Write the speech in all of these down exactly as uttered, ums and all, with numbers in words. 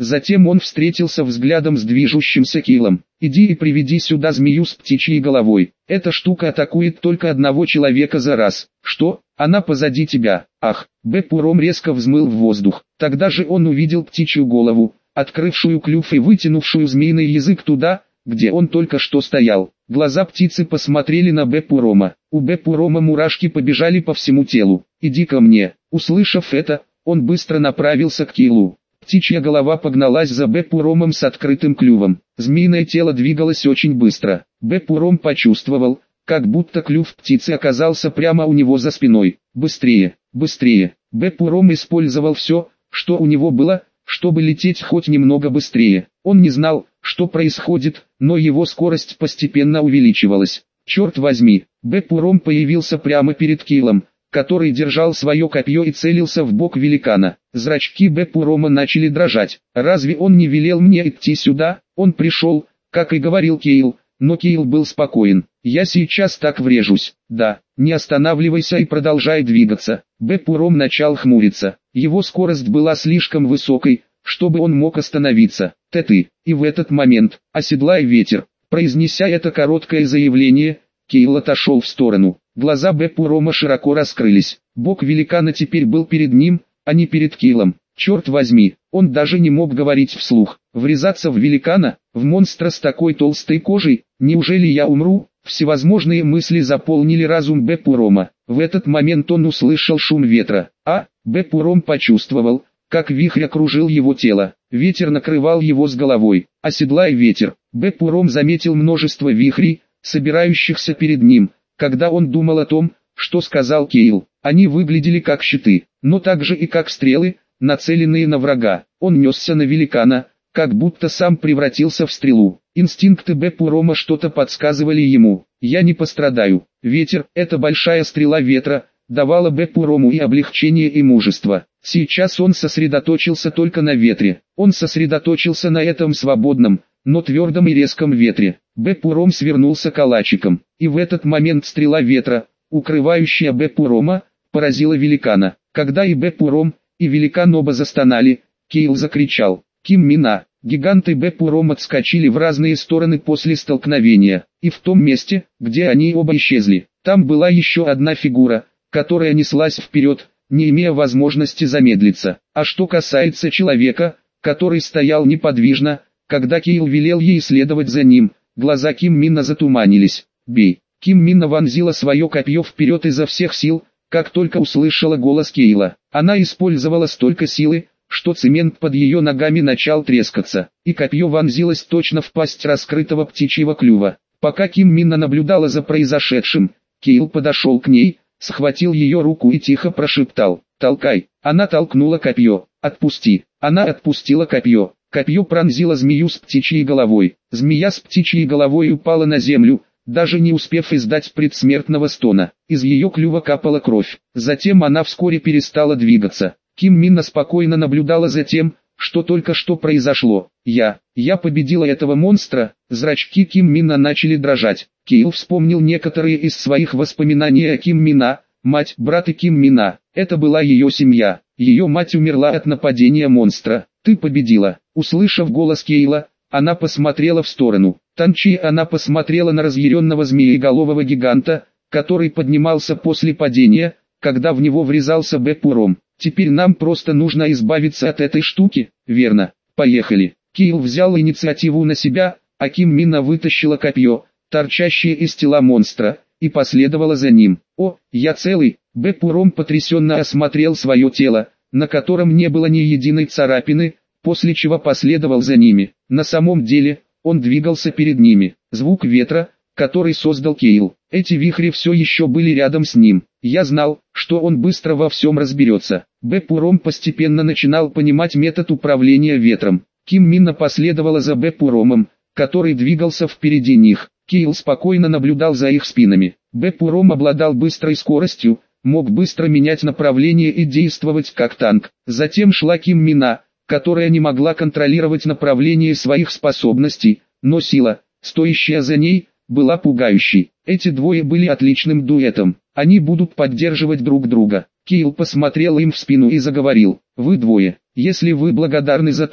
Затем он встретился взглядом с движущимся Кейлом. «Иди и приведи сюда змею с птичьей головой. Эта штука атакует только одного человека за раз». «Что? Она позади тебя». «Ах!» Бепуром резко взмыл в воздух. Тогда же он увидел птичью голову, открывшую клюв и вытянувшую змеиный язык туда, где он только что стоял. Глаза птицы посмотрели на Бепурома. У Бепурома мурашки побежали по всему телу. «Иди ко мне». Услышав это, он быстро направился к Кейлу. Птичья голова погналась за Бепуромом с открытым клювом. Змеиное тело двигалось очень быстро. Бепуром почувствовал, как будто клюв птицы оказался прямо у него за спиной. «Быстрее, быстрее». Бепуром использовал все, что у него было, чтобы лететь хоть немного быстрее. Он не знал, что происходит, но его скорость постепенно увеличивалась. Черт возьми, Бепуром появился прямо перед Кейлом, который держал свое копье и целился в бок великана. Зрачки Бепурома начали дрожать. «Разве он не велел мне идти сюда?» Он пришел, как и говорил Кейл, но Кейл был спокоен. «Я сейчас так врежусь». «Да, не останавливайся и продолжай двигаться». Бепуром начал хмуриться. Его скорость была слишком высокой, чтобы он мог остановиться. «Ты-ты». И в этот момент, оседлай ветер. Произнеся это короткое заявление, Кейл отошел в сторону. Глаза Бепурома широко раскрылись. Бок великана теперь был перед ним, а не перед Кейлом. Черт возьми, он даже не мог говорить вслух. Врезаться в великана, в монстра с такой толстой кожей, неужели я умру? Всевозможные мысли заполнили разум Бепурома. В этот момент он услышал шум ветра. А, Бепуром почувствовал, как вихрь окружил его тело. Ветер накрывал его с головой. Оседлай ветер. Бепуром заметил множество вихрей, собирающихся перед ним, когда он думал о том, что сказал Кейл. Они выглядели как щиты, но также и как стрелы, нацеленные на врага. Он несся на великана, как будто сам превратился в стрелу. Инстинкты Бепурома что-то подсказывали ему. «Я не пострадаю». Ветер, эта большая стрела ветра, давала Бепурому и облегчение, и мужество. Сейчас он сосредоточился только на ветре. Он сосредоточился на этом свободном, но твердом и резком ветре. Бепуром свернулся калачиком, и в этот момент стрела ветра, укрывающая Бепурома, поразила великана. Когда и Бепуром, и великан оба застонали, Кейл закричал: «Ким Мина!». Гиганты Бепуром отскочили в разные стороны после столкновения, и в том месте, где они оба исчезли, там была еще одна фигура, которая неслась вперед, не имея возможности замедлиться. А что касается человека, который стоял неподвижно, когда Кейл велел ей следовать за ним, глаза Ким Мина затуманились. «Бей!». Ким Мина вонзила свое копье вперед изо всех сил, как только услышала голос Кейла. Она использовала столько силы, что цемент под ее ногами начал трескаться, и копье вонзилось точно в пасть раскрытого птичьего клюва. Пока Ким Мина наблюдала за произошедшим, Кейл подошел к ней, схватил ее руку и тихо прошептал: «Толкай». Она толкнула копье. «Отпусти». Она отпустила копье. Копье пронзило змею с птичьей головой. Змея с птичьей головой упала на землю, даже не успев издать предсмертного стона. Из ее клюва капала кровь. Затем она вскоре перестала двигаться. Ким Мина спокойно наблюдала за тем, что только что произошло. «Я, я победила этого монстра». Зрачки Ким Мина начали дрожать. Кейл вспомнил некоторые из своих воспоминаний о Ким Мина, мать, брат и Ким Мина. Это была ее семья. Ее мать умерла от нападения монстра. «Ты победила». Услышав голос Кейла, она посмотрела в сторону. Танчи она посмотрела на разъяренного змееголового гиганта, который поднимался после падения, когда в него врезался Бепуром. «Теперь нам просто нужно избавиться от этой штуки, верно? Поехали». Кейл взял инициативу на себя, а Ким Мина вытащила копье, торчащее из тела монстра, и последовала за ним. «О, я целый!» Бепуром потрясенно осмотрел свое тело, на котором не было ни единой царапины, после чего последовал за ними. На самом деле, он двигался перед ними. Звук ветра, который создал Кейл. Эти вихри все еще были рядом с ним. Я знал, что он быстро во всем разберется. Бепуром постепенно начинал понимать метод управления ветром. Ким Мина последовала за Бепуромом, который двигался впереди них. Кейл спокойно наблюдал за их спинами. Бепуром обладал быстрой скоростью, мог быстро менять направление и действовать как танк. Затем шла Ким Мина, которая не могла контролировать направление своих способностей, но сила, стоящая за ней, была пугающей. Эти двое были отличным дуэтом. Они будут поддерживать друг друга. Кейл посмотрел им в спину и заговорил: «Вы двое, если вы благодарны за то,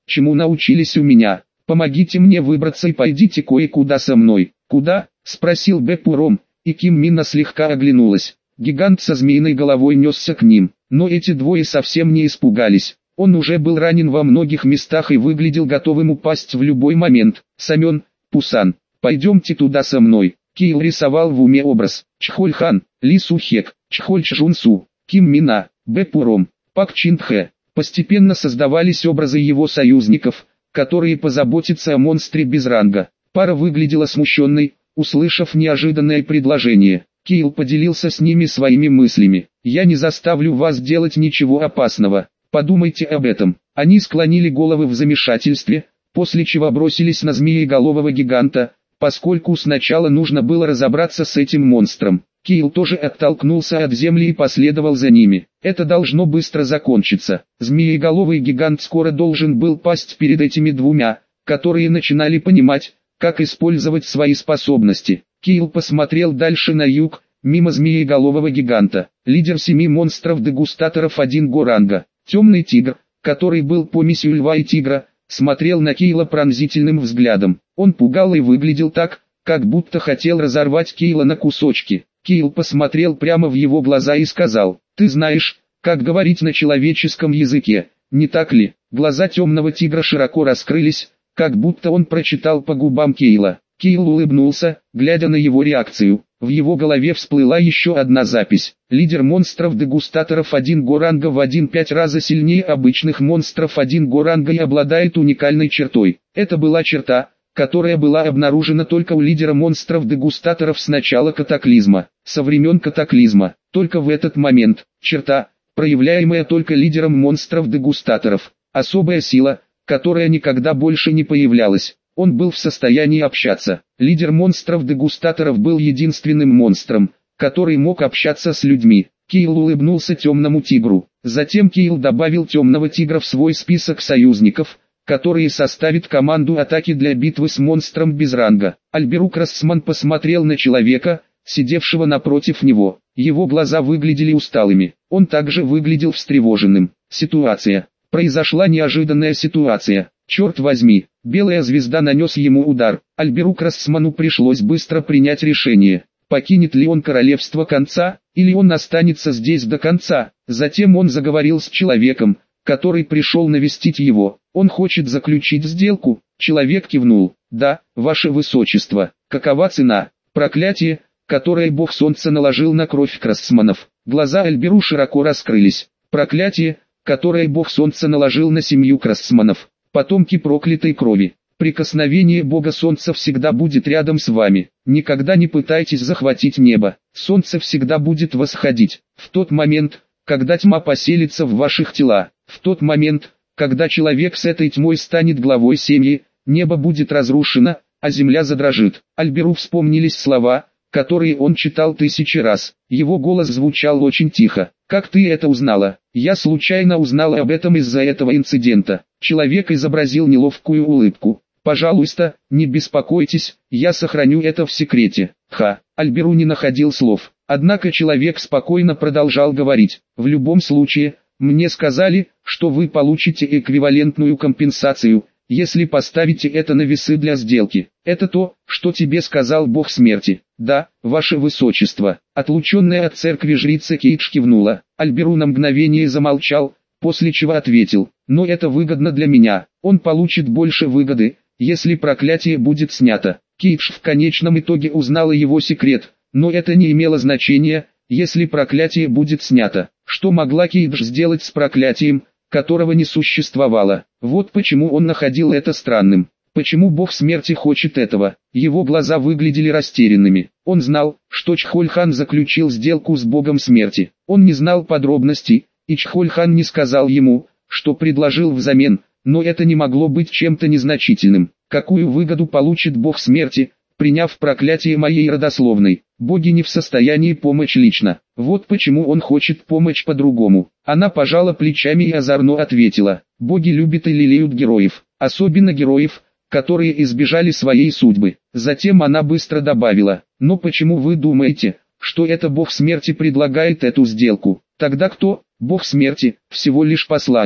чему научились у меня. Помогите мне выбраться и пойдите кое-куда со мной. Куда? Спросил Бепуром, и Ким Мина слегка оглянулась. Гигант со змеиной головой несся к ним, но эти двое совсем не испугались. Он уже был ранен во многих местах и выглядел готовым упасть в любой момент. Самен, Пусан, пойдемте туда со мной. Кейл рисовал в уме образ. Чхоль-хан, Ли Сухек, Чхоль-Чжунсу, Ким Мина, Бепуром, Пак Чин-Хэ. Постепенно создавались образы его союзников, которые позаботятся о монстре без ранга. Пара выглядела смущенной, услышав неожиданное предложение. Кейл поделился с ними своими мыслями. «Я не заставлю вас делать ничего опасного. Подумайте об этом». Они склонили головы в замешательстве, после чего бросились на змееголового гиганта, поскольку сначала нужно было разобраться с этим монстром. Кейл тоже оттолкнулся от земли и последовал за ними. Это должно быстро закончиться. Змееголовый гигант скоро должен был пасть перед этими двумя, которые начинали понимать, как использовать свои способности. Кейл посмотрел дальше на юг, мимо змееголового гиганта. Лидер семи монстров-дегустаторов один Горанга, темный тигр, который был помесью льва и тигра, смотрел на Кейла пронзительным взглядом. Он пугал и выглядел так, как будто хотел разорвать Кейла на кусочки. Кейл посмотрел прямо в его глаза и сказал: «Ты знаешь, как говорить на человеческом языке, не так ли?» Глаза темного тигра широко раскрылись, как будто он прочитал по губам Кейла. Кейл улыбнулся, глядя на его реакцию. В его голове всплыла еще одна запись. Лидер монстров-дегустаторов один Горанга в один пять пять раза сильнее обычных монстров один Горанга и обладает уникальной чертой. Это была черта, которая была обнаружена только у лидера монстров-дегустаторов с начала катаклизма. Со времен катаклизма, только в этот момент, черта, проявляемая только лидером монстров-дегустаторов, особая сила, которая никогда больше не появлялась. Он был в состоянии общаться. Лидер монстров-дегустаторов был единственным монстром, который мог общаться с людьми. Кейл улыбнулся темному тигру. Затем Кейл добавил темного тигра в свой список союзников, которые составят команду атаки для битвы с монстром без ранга. Альберук Рассман посмотрел на человека, сидевшего напротив него. Его глаза выглядели усталыми. Он также выглядел встревоженным. Ситуация. Произошла неожиданная ситуация. Черт возьми, белая звезда нанес ему удар. Альберук Рассману пришлось быстро принять решение. Покинет ли он королевство конца, или он останется здесь до конца. Затем он заговорил с человеком, который пришел навестить его. Он хочет заключить сделку. Человек кивнул. Да, ваше высочество. Какова цена? Проклятие, которое бог солнца наложил на кровь Крассманов. Глаза Альберу широко раскрылись. Проклятие, которое бог солнца наложил на семью Крассманов. Потомки проклятой крови. Прикосновение бога солнца всегда будет рядом с вами. Никогда не пытайтесь захватить небо. Солнце всегда будет восходить. В тот момент, когда тьма поселится в ваших тела, в тот момент, когда человек с этой тьмой станет главой семьи, небо будет разрушено, а земля задрожит. Альберу вспомнились слова, которые он читал тысячи раз. Его голос звучал очень тихо. «Как ты это узнала?» «Я случайно узнала об этом из-за этого инцидента». Человек изобразил неловкую улыбку. «Пожалуйста, не беспокойтесь, я сохраню это в секрете». Ха, Альберу не находил слов. Однако человек спокойно продолжал говорить. «В любом случае, мне сказали, что вы получите эквивалентную компенсацию, если поставите это на весы для сделки. Это то, что тебе сказал бог смерти». «Да, ваше высочество». Отлученная от церкви жрица Кейдж кивнула. Альберу на мгновение замолчал, после чего ответил: «Но это выгодно для меня. Он получит больше выгоды, если проклятие будет снято». Кейдж в конечном итоге узнала его секрет, но это не имело значения, если проклятие будет снято. Что могла Кейдж сделать с проклятием, которого не существовало? Вот почему он находил это странным. Почему бог смерти хочет этого? Его глаза выглядели растерянными. Он знал, что Чхоль-хан заключил сделку с богом смерти. Он не знал подробностей, и Чхоль-хан не сказал ему, что предложил взамен, но это не могло быть чем-то незначительным. Какую выгоду получит бог смерти, приняв проклятие моей родословной? Боги не в состоянии помочь лично. Вот почему он хочет помочь по-другому. Она пожала плечами и озорно ответила: боги любят и лелеют героев, особенно героев, которые избежали своей судьбы. Затем она быстро добавила: но почему вы думаете, что это бог смерти предлагает эту сделку? Тогда кто? Бог смерти, всего лишь посланник.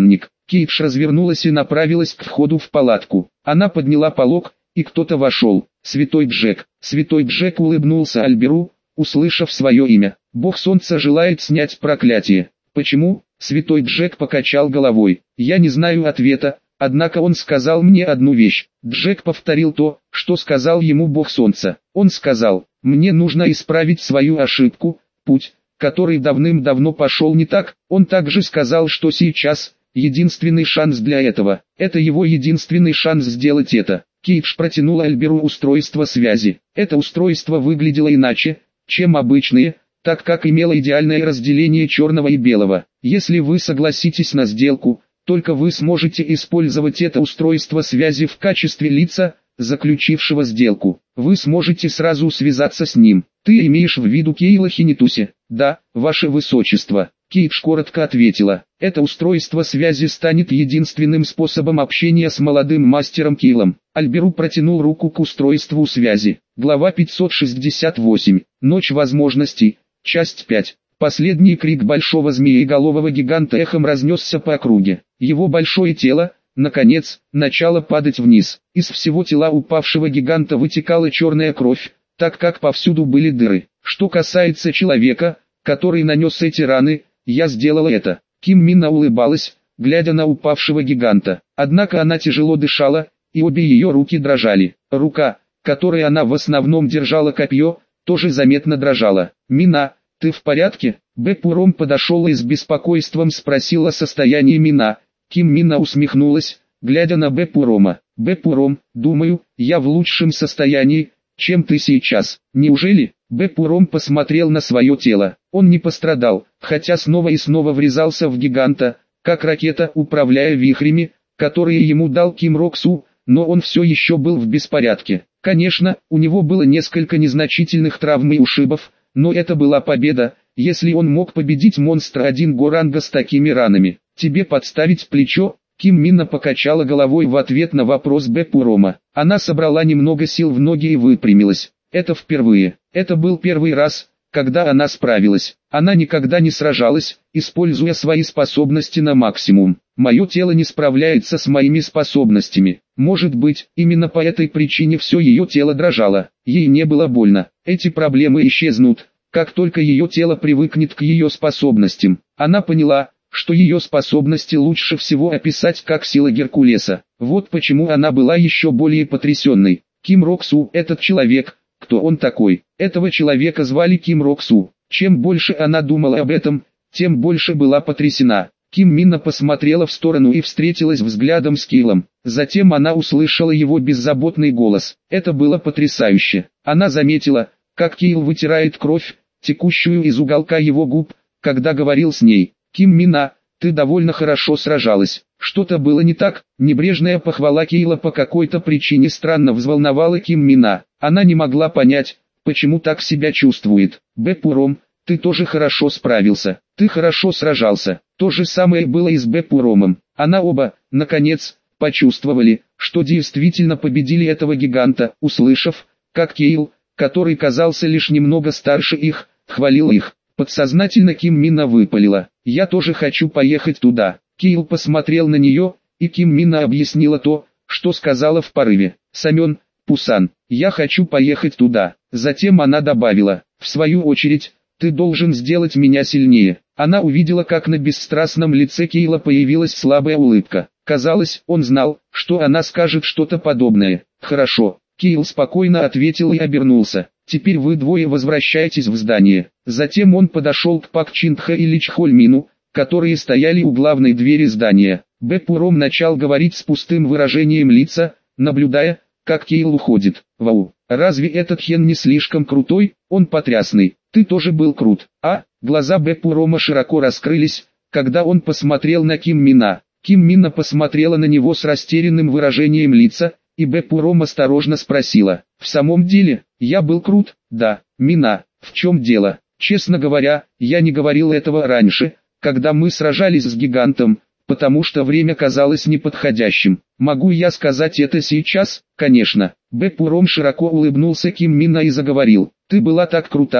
Кейдж развернулась и направилась к входу в палатку. Она подняла полог, и кто-то вошел. Святой Джек. Святой Джек улыбнулся Альберу, услышав свое имя. Бог Солнца желает снять проклятие. Почему? Святой Джек покачал головой. Я не знаю ответа, однако он сказал мне одну вещь. Джек повторил то, что сказал ему Бог Солнца. Он сказал: мне нужно исправить свою ошибку, путь, который давным-давно пошел не так. Он также сказал, что сейчас единственный шанс для этого. Это его единственный шанс сделать это. Кейдж протянул Альберу устройство связи. Это устройство выглядело иначе, чем обычные, так как имело идеальное разделение черного и белого. Если вы согласитесь на сделку, только вы сможете использовать это устройство связи в качестве лица, заключившего сделку. Вы сможете сразу связаться с ним. Ты имеешь в виду Кейла Хинитуси? Да, ваше высочество. Кейдж коротко ответила. Это устройство связи станет единственным способом общения с молодым мастером Кейлом. Альберу протянул руку к устройству связи. Глава пятьсот шестьдесят восемь. Ночь возможностей. Часть пять. Последний крик большого змееголового гиганта эхом разнесся по округе. Его большое тело, наконец, начало падать вниз. Из всего тела упавшего гиганта вытекала черная кровь, так как повсюду были дыры. Что касается человека, который нанес эти раны, я сделала это. Ким Мина улыбалась, глядя на упавшего гиганта. Однако она тяжело дышала, и обе ее руки дрожали. Рука, которой она в основном держала копье, тоже заметно дрожала. «Мина, ты в порядке?» Бэпуром подошел и с беспокойством спросил о состоянии Мина. Ким Мина усмехнулась, глядя на Бэпурома. «Бэпуром, думаю, я в лучшем состоянии, чем ты сейчас. Неужели?» Бэпуром посмотрел на свое тело. Он не пострадал, хотя снова и снова врезался в гиганта, как ракета, управляя вихрями, которые ему дал Ким Роксу, но он все еще был в беспорядке. Конечно, у него было несколько незначительных травм и ушибов, но это была победа, если он мог победить монстра один Горанга с такими ранами. «Тебе подставить плечо?» Ким Мина покачала головой в ответ на вопрос Бэпурома. Она собрала немного сил в ноги и выпрямилась. Это впервые. Это был первый раз, когда она справилась. Она никогда не сражалась, используя свои способности на максимум. Мое тело не справляется с моими способностями. Может быть, именно по этой причине все ее тело дрожало. Ей не было больно. Эти проблемы исчезнут, как только ее тело привыкнет к ее способностям. Она поняла, что ее способности лучше всего описать как сила Геркулеса. Вот почему она была еще более потрясенной. Ким Роксу, этот человек, кто он такой? Этого человека звали Ким Роксу. Чем больше она думала об этом, тем больше была потрясена. Ким Мина посмотрела в сторону и встретилась взглядом с Кейлом. Затем она услышала его беззаботный голос. Это было потрясающе. Она заметила, как Кейл вытирает кровь, текущую из уголка его губ, когда говорил с ней. «Ким Мина, ты довольно хорошо сражалась». Что-то было не так. Небрежная похвала Кейла по какой-то причине странно взволновала Ким Мина. Она не могла понять, почему так себя чувствует. «Бэпуром, ты тоже хорошо справился. Ты хорошо сражался». То же самое было и с Бэпуромом. Она оба, наконец, почувствовали, что действительно победили этого гиганта, услышав, как Кейл, который казался лишь немного старше их, хвалил их. Подсознательно Ким Мина выпалила: «Я тоже хочу поехать туда». Кейл посмотрел на нее, и Ким Мина объяснила то, что сказала в порыве. «Самен, Пусан, я хочу поехать туда». Затем она добавила: «В свою очередь, ты должен сделать меня сильнее». Она увидела, как на бесстрастном лице Кейла появилась слабая улыбка. Казалось, он знал, что она скажет что-то подобное. «Хорошо». Кейл спокойно ответил и обернулся. «Теперь вы двое возвращаетесь в здание». Затем он подошел к Пак Чинтха и Лич Хольмину, которые стояли у главной двери здания. Бэпуром начал говорить с пустым выражением лица, наблюдая, как Кейл уходит. «Вау, разве этот Хен не слишком крутой? Он потрясный. Ты тоже был крут». А, глаза Бэпурома широко раскрылись, когда он посмотрел на Ким Мина. Ким Мина посмотрела на него с растерянным выражением лица, и Бэпуром осторожно спросила: «В самом деле, я был крут?» «Да, Мина, в чем дело?» «Честно говоря, я не говорил этого раньше, когда мы сражались с гигантом, потому что время казалось неподходящим. Могу я сказать это сейчас?» «Конечно». Бэпуром широко улыбнулся Ким Мина и заговорил: «Ты была так крута,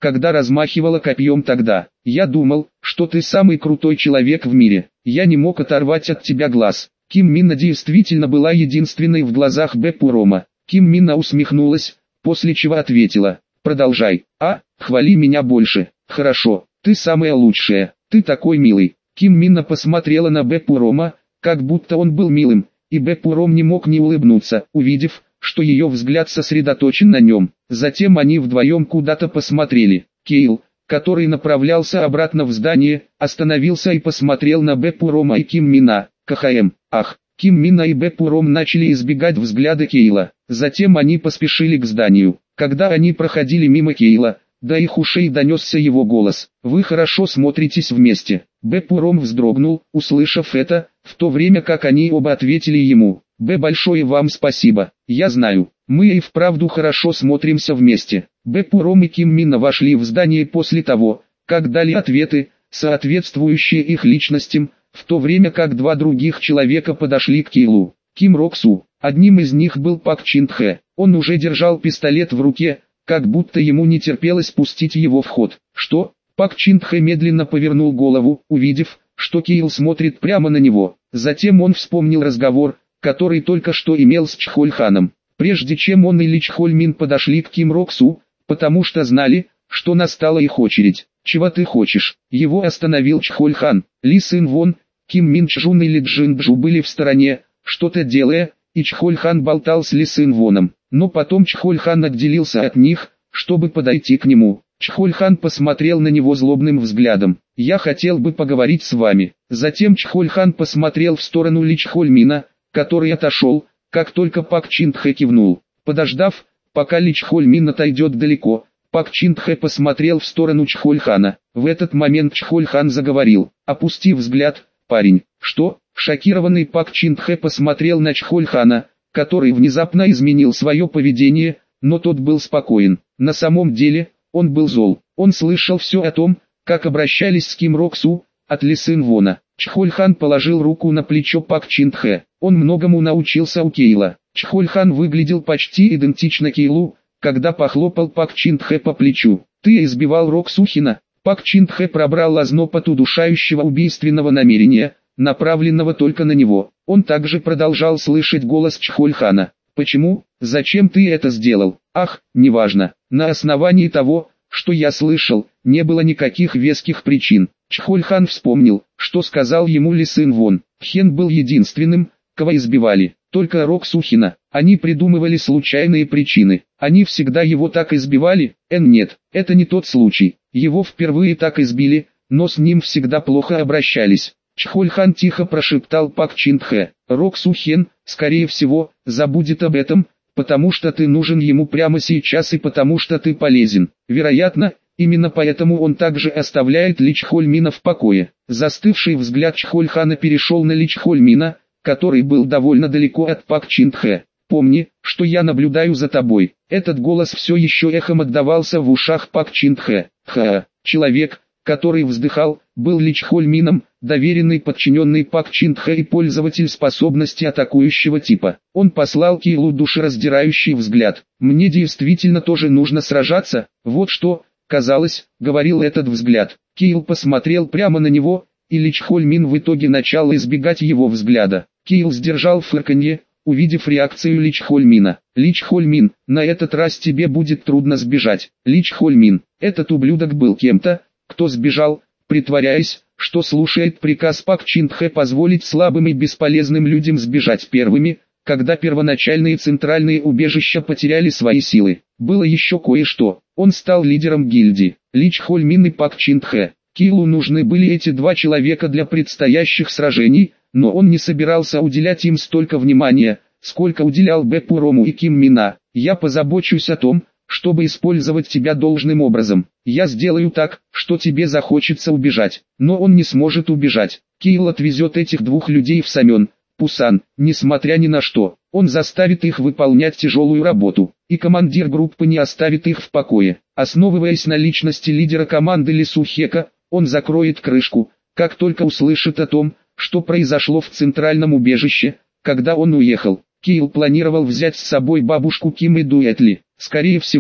когда размахивала копьем тогда. Я думал, что ты самый крутой человек в мире. Я не мог оторвать от тебя глаз. Ким Минна действительно была единственной в глазах Бэпурома. Ким Минна усмехнулась, после чего ответила: продолжай. А, хвали меня больше. Хорошо, ты самая лучшая, ты такой милый. Ким Минна посмотрела на Бэпурома, как будто он был милым, и Бэпуром не мог не улыбнуться, увидев, что ее взгляд сосредоточен на нем. Затем они вдвоем куда-то посмотрели. Кейл, который направлялся обратно в здание, остановился и посмотрел на Бэпурома и Ким Минна. КХМ. Ах, Ким Минна и Бэпуром начали избегать взгляда Кейла. Затем они поспешили к зданию. Когда они проходили мимо Кейла, до их ушей донесся его голос: «Вы хорошо смотритесь вместе». Бэпуром вздрогнул, услышав это, в то время как они оба ответили ему: «Б, большое вам спасибо, я знаю, мы и вправду хорошо смотримся вместе». Бэпуром и Ким Минна вошли в здание после того, как дали ответы, соответствующие их личностям, в то время как два других человека подошли к Кейлу. Ким Роксу, одним из них был Пак Чин Тхэ. Он уже держал пистолет в руке, как будто ему не терпелось пустить его в ход. «Что?» Пак Чин Тхэ медленно повернул голову, увидев, что Кейл смотрит прямо на него. Затем он вспомнил разговор, который только что имел с Чхольханом. Прежде чем он и Ли Чхольмин подошли к Ким Роксу, потому что знали, что настала их очередь. «Чего ты хочешь?» Его остановил Чхольхан. Ли Сын Вон, Ким Мин Чжун и Ли Джин Джу были в стороне, что-то делая, и Чхольхан болтал с Ли Сын Воном. Но потом Чхольхан отделился от них, чтобы подойти к нему. Чхольхан посмотрел на него злобным взглядом. «Я хотел бы поговорить с вами». Затем Чхольхан посмотрел в сторону Ли Чхольмина, который отошел, как только Пак Чин Тхэ кивнул. Подождав, пока Ли Чхольмин отойдет далеко, Пак Чин Тхэ посмотрел в сторону Чхольхана. В этот момент Чхольхан заговорил: «Опусти взгляд, парень». «Что?» Шокированный Пак Чин Тхэ посмотрел на Чхольхана, который внезапно изменил свое поведение, но тот был спокоен. На самом деле, он был зол. Он слышал все о том, как обращались с Ким Роксу, от Ли Сын Вона. Чхольхан положил руку на плечо Пак Чин Тхэ. Он многому научился у Кейла. Чхольхан выглядел почти идентично Кейлу, когда похлопал Пак Чин Тхэ по плечу. «Ты избивал Роксухина?» Пак Чин Тхэ пробрал озноб от удушающего убийственного намерения, направленного только на него. Он также продолжал слышать голос Чхольхана. «Почему? Зачем ты это сделал?» «Ах, неважно. На основании того, что я слышал, не было никаких веских причин». Чхольхан вспомнил, что сказал ему Ли Сын Вон. Хен был единственным, кого избивали. Только Роксухина. Они придумывали случайные причины. Они всегда его так избивали? Эн нет, это не тот случай. Его впервые так избили, но с ним всегда плохо обращались. Чхольхан тихо прошептал Пак Чин Тхэ: «Роксухен, скорее всего, забудет об этом, потому что ты нужен ему прямо сейчас и потому что ты полезен. Вероятно, именно поэтому он также оставляет Ли Чхольмина в покое». Застывший взгляд Чхольхана перешел на Ли Чхольмина, который был довольно далеко от Пак Чин Тхэ. «Помни, что я наблюдаю за тобой». Этот голос все еще эхом отдавался в ушах Пак Чин Тхэ. Ха, человек, который вздыхал, был Ли Чхольмином, доверенный подчиненный Пак Чин Тхэ и пользователь способности атакующего типа. Он послал Кейлу душераздирающий взгляд. «Мне действительно тоже нужно сражаться, вот что, казалось», — говорил этот взгляд. Кейл посмотрел прямо на него, и Ли Чхольмин в итоге начал избегать его взгляда. Кейл сдержал фырканье, увидев реакцию Ли Чхольмина. «Ли Чхольмин, на этот раз тебе будет трудно сбежать». Ли Чхольмин, этот ублюдок был кем-то, кто сбежал, притворяясь, что слушает приказ Пак Чин Тхэ позволить слабым и бесполезным людям сбежать первыми, когда первоначальные центральные убежища потеряли свои силы. Было еще кое-что. Он стал лидером гильдии. Ли Чхольмин и Пак Чин Тхэ. Кейлу нужны были эти два человека для предстоящих сражений, но он не собирался уделять им столько внимания, сколько уделял Бэпурому и Ким Мина. «Я позабочусь о том, чтобы использовать тебя должным образом. Я сделаю так, что тебе захочется убежать, но он не сможет убежать. Кейл отвезет этих двух людей в Самён, Пусан, несмотря ни на что. Он заставит их выполнять тяжелую работу, и командир группы не оставит их в покое. Основываясь на личности лидера команды Ли Сухека, он закроет крышку, как только услышит о том, что произошло в центральном убежище, когда он уехал. Кейл планировал взять с собой бабушку Ким и Дуэтли. Скорее всего,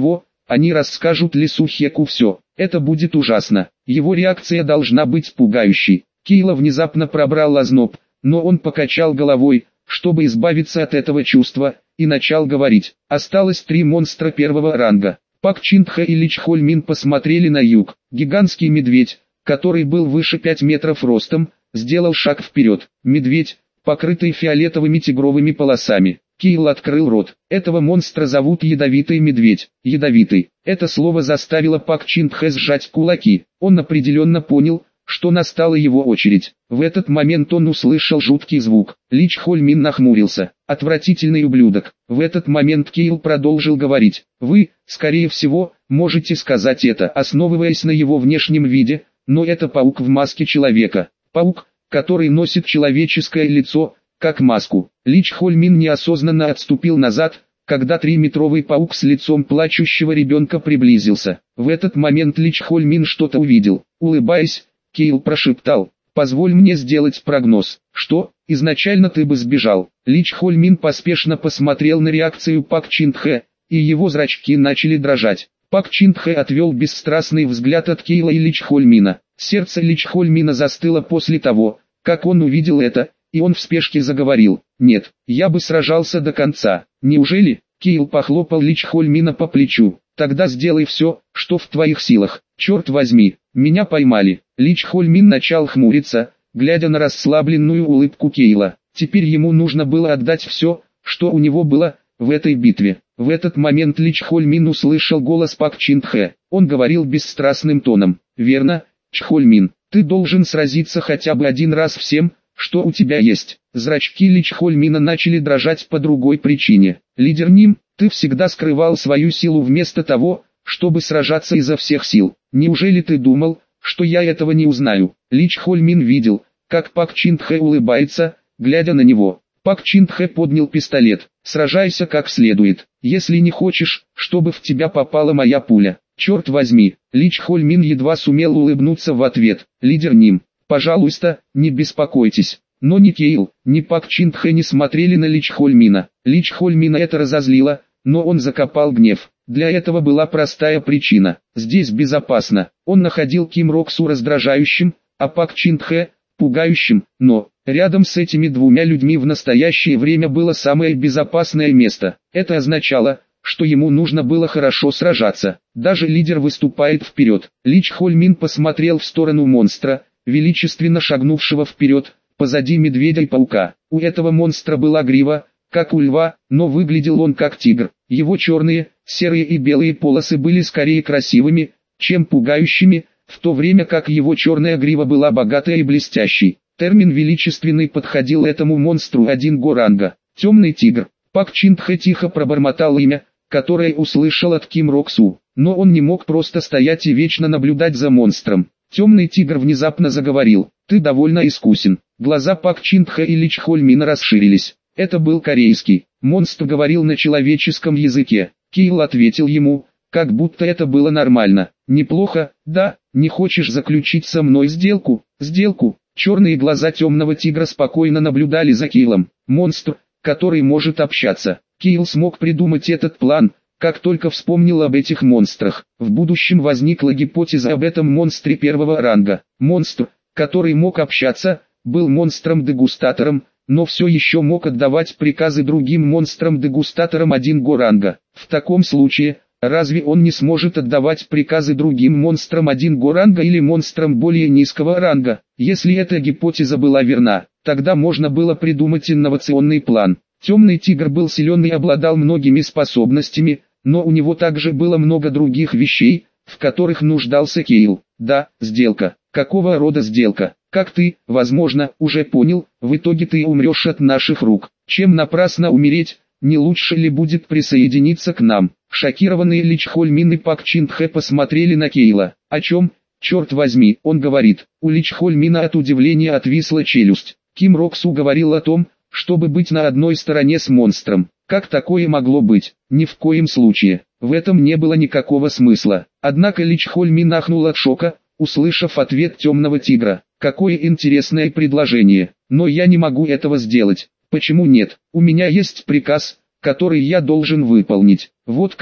Они расскажут Лису Хеку все. Это будет ужасно. Его реакция должна быть пугающей. Кейла внезапно пробрал озноб, но он покачал головой, чтобы избавиться от этого чувства, и начал говорить. Осталось три монстра первого ранга. Пак Чин Тхэ и Ли Чхоль Мин посмотрели на юг. Гигантский медведь, который был выше пяти метров ростом, сделал шаг вперед. Медведь, покрытый фиолетовыми тигровыми полосами. Кейл открыл рот. Этого монстра зовут Ядовитый Медведь. Ядовитый. Это слово заставило Пак Чин Тхэ сжать кулаки. Он определенно понял, что настала его очередь. В этот момент он услышал жуткий звук. Ли Чхоль Мин нахмурился. Отвратительный ублюдок. В этот момент Кейл продолжил говорить. Вы, скорее всего, можете сказать это, основываясь на его внешнем виде, но это паук в маске человека. Паук, который носит человеческое лицо, как маску. Ли Чхоль Мин неосознанно отступил назад, когда трехметровый паук с лицом плачущего ребенка приблизился. В этот момент Ли Чхоль Мин что-то увидел. Улыбаясь, Кейл прошептал: «Позволь мне сделать прогноз». «Что? Изначально ты бы сбежал». Ли Чхоль Мин поспешно посмотрел на реакцию Пак Чин Тхэ, и его зрачки начали дрожать. Пак Чин Тхэ отвел бесстрастный взгляд от Кейла и Ли Чхоль Мина. Сердце Ли Чхоль Мина застыло после того, как он увидел это, и он в спешке заговорил. «Нет, я бы сражался до конца». «Неужели?» Кейл похлопал Ли Чхоль Мина по плечу. «Тогда сделай все, что в твоих силах. Черт возьми, меня поймали». Ли Чхоль Мин начал хмуриться, глядя на расслабленную улыбку Кейла. Теперь ему нужно было отдать все, что у него было, в этой битве. В этот момент Ли Чхоль Мин услышал голос Пак Чин Тхэ. Он говорил бесстрастным тоном. «Верно, Чхоль Мин, ты должен сразиться хотя бы один раз всем, что у тебя есть». Зрачки Ли Чхоль Мина начали дрожать по другой причине. «Лидер Ним, ты всегда скрывал свою силу вместо того, чтобы сражаться изо всех сил. Неужели ты думал, что я этого не узнаю?» Ли Чхоль Мин видел, как Пак Чин Тхэ улыбается, глядя на него. Пак Чин Тхэ поднял пистолет. «Сражайся как следует, если не хочешь, чтобы в тебя попала моя пуля». «Черт возьми!» Ли Чхоль Мин едва сумел улыбнуться в ответ. «Лидер Ним, пожалуйста, не беспокойтесь». Но ни Кейл, ни Пак Чин Тхэ не смотрели на Ли Чхоль Мина. Ли Чхоль Мина это разозлило, но он закопал гнев. Для этого была простая причина. Здесь безопасно. Он находил Ким Рок Су раздражающим, а Пак Чин Тхэ пугающим, но рядом с этими двумя людьми в настоящее время было самое безопасное место. Это означало, что ему нужно было хорошо сражаться. Даже лидер выступает вперед. Ли Чхоль Мин посмотрел в сторону монстра, величественно шагнувшего вперед, позади медведя и паука. У этого монстра была грива, как у льва, но выглядел он как тигр. Его черные, серые и белые полосы были скорее красивыми, чем пугающими, в то время как его черная грива была богатой и блестящей. Термин «величественный» подходил этому монстру один го ранга. «Темный тигр». Пак Чин Тхэ тихо пробормотал имя, которое услышал от Ким Рок Су, но он не мог просто стоять и вечно наблюдать за монстром. Темный тигр внезапно заговорил. «Ты довольно искусен». Глаза Пак Чин Тхэ и Ли Чхоль Мина расширились. Это был корейский. Монстр говорил на человеческом языке. Кейл ответил ему, как будто это было нормально. «Неплохо, да? Не хочешь заключить со мной сделку?» «Сделку?» Черные глаза темного тигра спокойно наблюдали за Кейлом. Монстр, который может общаться. Кейл смог придумать этот план, как только вспомнил об этих монстрах. В будущем возникла гипотеза об этом монстре первого ранга. Монстр, который мог общаться, был монстром-дегустатором, но все еще мог отдавать приказы другим монстрам-дегустаторам один го ранга. В таком случае, разве он не сможет отдавать приказы другим монстрам один го ранга или монстрам более низкого ранга? Если эта гипотеза была верна, тогда можно было придумать инновационный план. Темный тигр был силен и обладал многими способностями, но у него также было много других вещей, в которых нуждался Кейл. Да, сделка. Какого рода сделка? Как ты, возможно, уже понял, в итоге ты умрешь от наших рук. Чем напрасно умереть, не лучше ли будет присоединиться к нам? Шокированные Ли Чхоль Мин и Пак Чин Тхэ посмотрели на Кейла. О чем, черт возьми, он говорит? У Ли Чхоль Мина от удивления отвисла челюсть. Ким Рок Су говорил о том, чтобы быть на одной стороне с монстром. Как такое могло быть? Ни в коем случае. В этом не было никакого смысла. Однако Ли Чхоль Мин ахнул от шока, услышав ответ темного тигра. Какое интересное предложение. Но я не могу этого сделать. Почему нет? У меня есть приказ, который я должен выполнить. Вот как?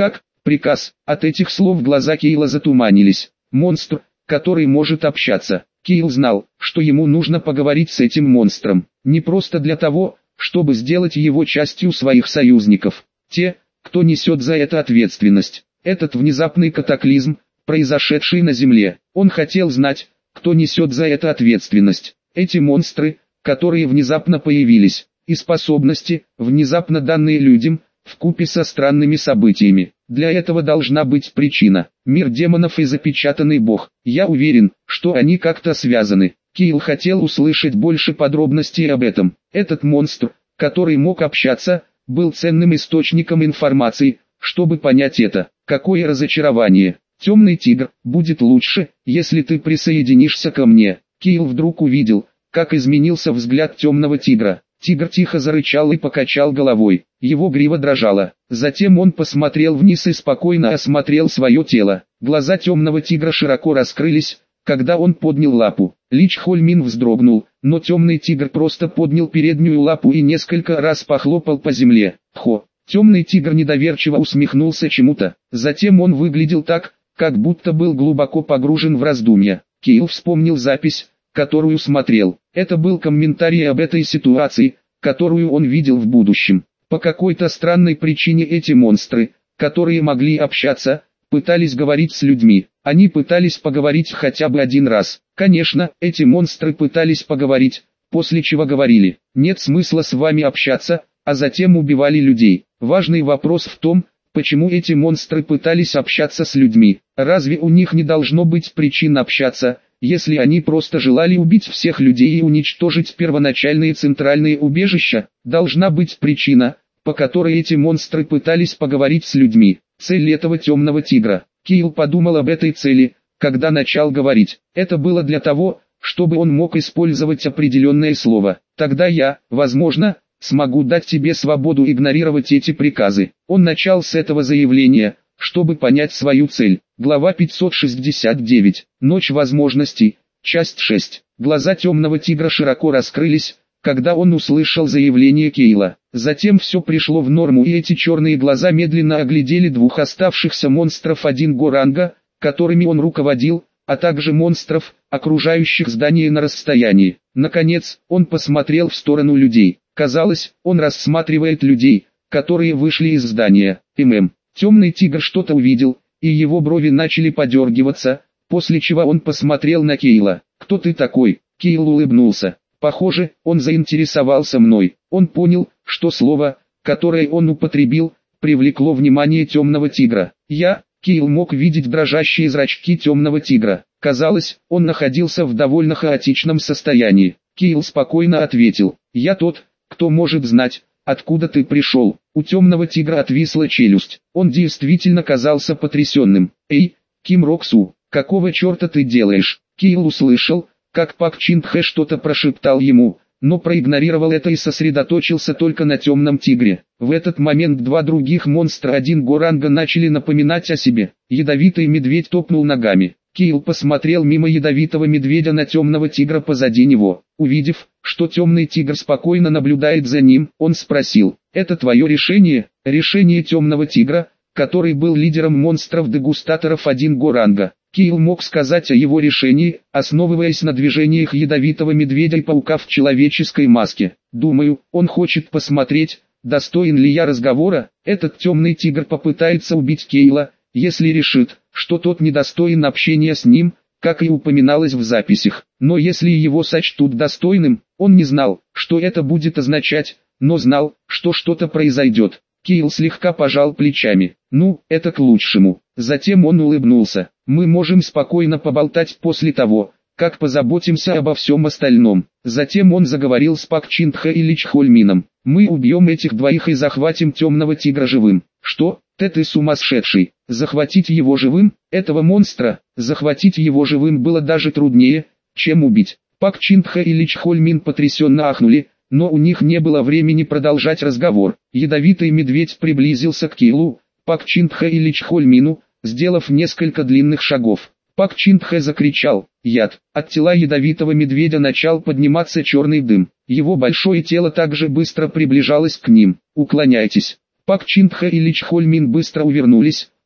Приказ. От этих слов глаза Кейла затуманились. Монстр, который может общаться. Кейл знал, что ему нужно поговорить с этим монстром. Не просто для того, чтобы сделать его частью своих союзников. Те, кто несет за это ответственность. Этот внезапный катаклизм, произошедший на Земле. Он хотел знать, кто несет за это ответственность. Эти монстры, которые внезапно появились, и способности, внезапно данные людям, вкупе со странными событиями. Для этого должна быть причина. Мир демонов и запечатанный бог. Я уверен, что они как-то связаны. Кейл хотел услышать больше подробностей об этом. Этот монстр, который мог общаться, был ценным источником информации, чтобы понять это. Какое разочарование. Темный тигр, будет лучше, если ты присоединишься ко мне. Кейл вдруг увидел, как изменился взгляд темного тигра. Тигр тихо зарычал и покачал головой. Его грива дрожала. Затем он посмотрел вниз и спокойно осмотрел свое тело. Глаза темного тигра широко раскрылись, когда он поднял лапу. Лич Хольмин вздрогнул, но темный тигр просто поднял переднюю лапу и несколько раз похлопал по земле. Хо! Темный тигр недоверчиво усмехнулся чему-то. Затем он выглядел так, как будто был глубоко погружен в раздумья. Кейл вспомнил запись, которую смотрел. Это был комментарий об этой ситуации, которую он видел в будущем. По какой-то странной причине эти монстры, которые могли общаться, пытались говорить с людьми. Они пытались поговорить хотя бы один раз. Конечно, эти монстры пытались поговорить, после чего говорили: «Нет смысла с вами общаться», а затем убивали людей. Важный вопрос в том, почему эти монстры пытались общаться с людьми. Разве у них не должно быть причин общаться, если они просто желали убить всех людей и уничтожить первоначальные центральные убежища? Должна быть причина, по которой эти монстры пытались поговорить с людьми. Цель этого темного тигра. Кейл подумал об этой цели, когда начал говорить. Это было для того, чтобы он мог использовать определенное слово. Тогда я, возможно, смогу дать тебе свободу игнорировать эти приказы. Он начал с этого заявления, чтобы понять свою цель. Глава пятьсот шестьдесят девять. Ночь возможностей. Часть шесть. Глаза темного тигра широко раскрылись, когда он услышал заявление Кейла. Затем все пришло в норму, и эти черные глаза медленно оглядели двух оставшихся монстров один горанга, которыми он руководил, а также монстров, окружающих здание на расстоянии. Наконец, он посмотрел в сторону людей. Казалось, он рассматривает людей, которые вышли из здания. ММ. Темный тигр что-то увидел, и его брови начали подергиваться, после чего он посмотрел на Кейла. «Кто ты такой?» Кейл улыбнулся. Похоже, он заинтересовался мной. Он понял, что слово, которое он употребил, привлекло внимание темного тигра. Я, Кейл мог видеть дрожащие зрачки темного тигра. Казалось, он находился в довольно хаотичном состоянии. Кейл спокойно ответил: «Я тот, кто может знать, откуда ты пришел». У темного тигра отвисла челюсть. Он действительно казался потрясенным. «Эй, Ким Роксу, какого черта ты делаешь?» Кейл услышал, как Пак Чин Тхэ что-то прошептал ему, но проигнорировал это и сосредоточился только на темном тигре. В этот момент два других монстра один горанга начали напоминать о себе. Ядовитый медведь топнул ногами. Кейл посмотрел мимо ядовитого медведя на темного тигра позади него. Увидев, что темный тигр спокойно наблюдает за ним, он спросил: «Это твое решение?» Решение темного тигра, который был лидером монстров-дегустаторов один горанга. Кейл мог сказать о его решении, основываясь на движениях ядовитого медведя и паука в человеческой маске. «Думаю, он хочет посмотреть, достоин ли я разговора. Этот темный тигр попытается убить Кейла, если решит, что тот недостоин общения с ним, как и упоминалось в записях. Но если его сочтут достойным, он не знал, что это будет означать, но знал, что что-то произойдет». Кейл слегка пожал плечами. «Ну, это к лучшему». Затем он улыбнулся. «Мы можем спокойно поболтать после того, как позаботимся обо всем остальном». Затем он заговорил с Пак Чин Тхэ и Лич Хольмином. «Мы убьем этих двоих и захватим темного тигра живым». «Что? Ты ты сумасшедший? Захватить его живым? Этого монстра? Захватить его живым было даже труднее, чем убить». Пак Чин Тхэ и Лич Хольмин потрясенно ахнули, но у них не было времени продолжать разговор. Ядовитый медведь приблизился к Кейлу, Пак Чин Тхэ и Лич Хольмину, сделав несколько длинных шагов. Пак Чин Тхэ закричал: «Яд!» От тела ядовитого медведя начал подниматься черный дым. Его большое тело также быстро приближалось к ним. «Уклоняйтесь!» Пак Чин Тхэ и Лич Хольмин быстро увернулись,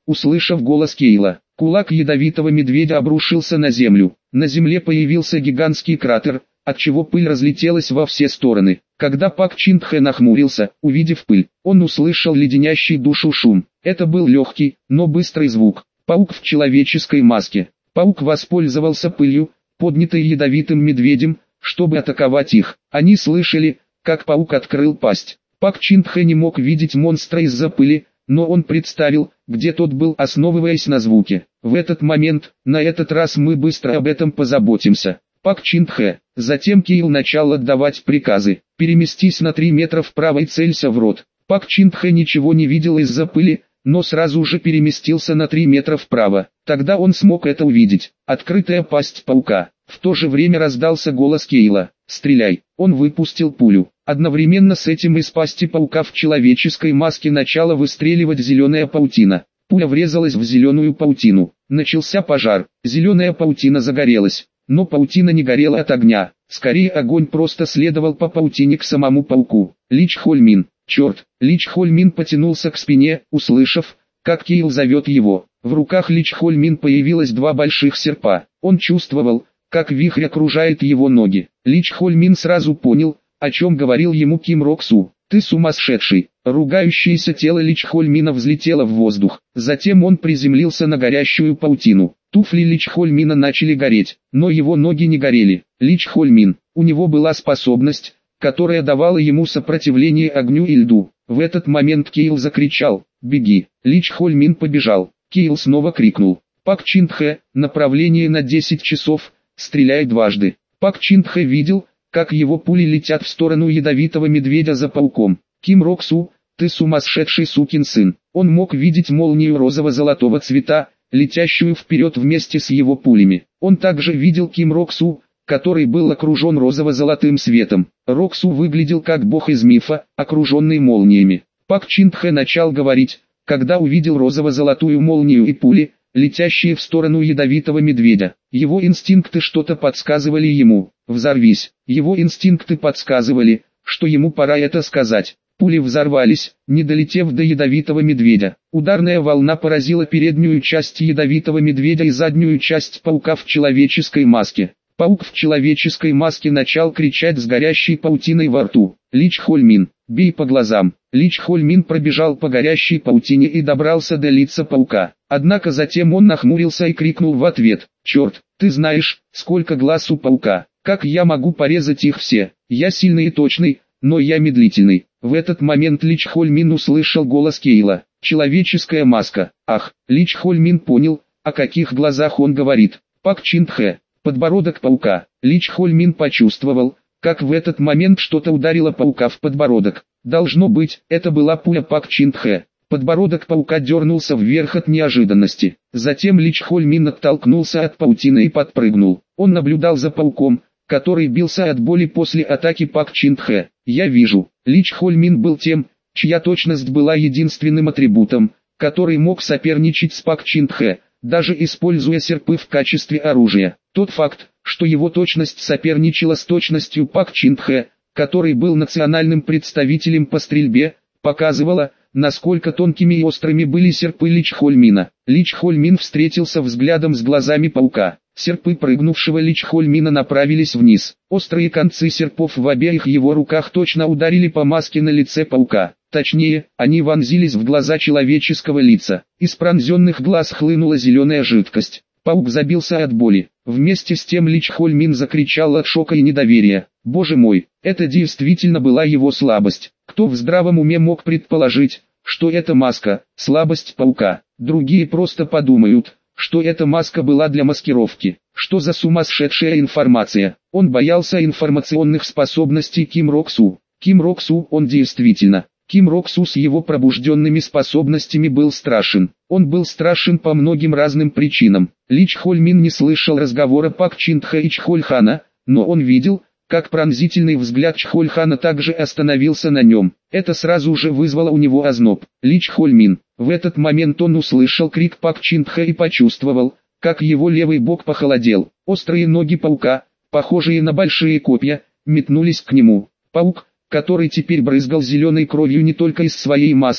услышав голос Кейла. Кулак ядовитого медведя обрушился на землю. На земле появился гигантский кратер, отчего пыль разлетелась во все стороны. Когда Пак Чин Тхэ нахмурился, увидев пыль, он услышал леденящий душу шум. Это был легкий, но быстрый звук. Паук в человеческой маске. Паук воспользовался пылью, поднятой ядовитым медведем, чтобы атаковать их. Они слышали, как паук открыл пасть. Пак Чин Тхэ не мог видеть монстра из-за пыли, но он представил, где тот был, основываясь на звуке. В этот момент, на этот раз мы быстро об этом позаботимся. Пак Чин Тхэ. Затем Кейл начал отдавать приказы. Переместись на три метра вправо и целься в рот. Пак Чин Тхэ ничего не видел из-за пыли, но сразу же переместился на три метра вправо. Тогда он смог это увидеть. Открытая пасть паука. В то же время раздался голос Кейла. «Стреляй!» Он выпустил пулю. Одновременно с этим из пасти паука в человеческой маске начала выстреливать зеленая паутина. Пуля врезалась в зеленую паутину. Начался пожар. Зеленая паутина загорелась. Но паутина не горела от огня. Скорее огонь просто следовал по паутине к самому пауку. Лич Хольмин. Черт! Лич Хольмин потянулся к спине, услышав, как Кейл зовет его. В руках Лич Хольмин появилось два больших серпа. Он чувствовал, как вихрь окружает его ноги. Лич Хольмин сразу понял, о чем говорил ему Ким Рок Су. «Ты сумасшедший!» Ругающееся тело Лич Хольмина взлетело в воздух. Затем он приземлился на горящую паутину. Туфли Лич Хольмина начали гореть, но его ноги не горели. Лич Хольмин, у него была способность, которая давала ему сопротивление огню и льду. В этот момент Кейл закричал: «Беги!» Лич Хольмин побежал. Кейл снова крикнул: «Пак Чин Тхэ, направление на десять часов, стреляй дважды!» Пак Чин Тхэ видел, как его пули летят в сторону ядовитого медведя за пауком. Ким Рок Су, ты сумасшедший сукин сын. Он мог видеть молнию розово-золотого цвета, летящую вперед вместе с его пулями. Он также видел Ким Рок Су, который был окружен розово-золотым светом. Рок Су выглядел как бог из мифа, окруженный молниями. Пак Чин Тхэ начал говорить, когда увидел розово-золотую молнию и пули, летящие в сторону ядовитого медведя. Его инстинкты что-то подсказывали ему: «Взорвись». Его инстинкты подсказывали, что ему пора это сказать. Пули взорвались, не долетев до ядовитого медведя. Ударная волна поразила переднюю часть ядовитого медведя и заднюю часть паука в человеческой маске. Паук в человеческой маске начал кричать с горящей паутиной во рту: «Лич Хольмин, бей по глазам!» Лич Хольмин пробежал по горящей паутине и добрался до лица паука. Однако затем он нахмурился и крикнул в ответ: «Черт, ты знаешь, сколько глаз у паука? Как я могу порезать их все? Я сильный и точный, но я медлительный». В этот момент Лич Хольмин услышал голос Кейла: «Человеческая маска». Ах, Лич Хольмин понял, о каких глазах он говорит. Пак Чин Тхэ. Подбородок паука. Лич Хольмин почувствовал, как в этот момент что-то ударило паука в подбородок. Должно быть, это была пуля Пак Чин Тхэ. Подбородок паука дернулся вверх от неожиданности. Затем Лич Хольмин оттолкнулся от паутины и подпрыгнул. Он наблюдал за пауком, который бился от боли после атаки Пак Чин Тхэ. «Я вижу». Лич Хольмин был тем, чья точность была единственным атрибутом, который мог соперничать с Пак Чин Тхэ, даже используя серпы в качестве оружия. Тот факт, что его точность соперничала с точностью Пак Чин Тхэ, который был национальным представителем по стрельбе, показывало, насколько тонкими и острыми были серпы Лич Хольмина. Лич Хольмин встретился взглядом с глазами паука. Серпы прыгнувшего Лич Хольмина направились вниз. Острые концы серпов в обеих его руках точно ударили по маске на лице паука. Точнее, они вонзились в глаза человеческого лица. Из пронзенных глаз хлынула зеленая жидкость. Паук забился от боли. Вместе с тем Лич Хольмин закричал от шока и недоверия: «Боже мой, это действительно была его слабость. Кто в здравом уме мог предположить, что эта маска – слабость паука? Другие просто подумают, что эта маска была для маскировки. Что за сумасшедшая информация?» Он боялся информационных способностей Ким Рок Су. Ким Рок Су, он действительно... Ким Рок Су с его пробужденными способностями был страшен. Он был страшен по многим разным причинам. Лич Хольмин не слышал разговора Пак Чин Тхэ и Чхольхана, но он видел, как пронзительный взгляд Чхольхана также остановился на нем. Это сразу же вызвало у него озноб. Лич Хольмин. В этот момент он услышал крик Пак Чин Тхэ и почувствовал, как его левый бок похолодел. Острые ноги паука, похожие на большие копья, метнулись к нему. Паук, который теперь брызгал зеленой кровью не только из своей маски,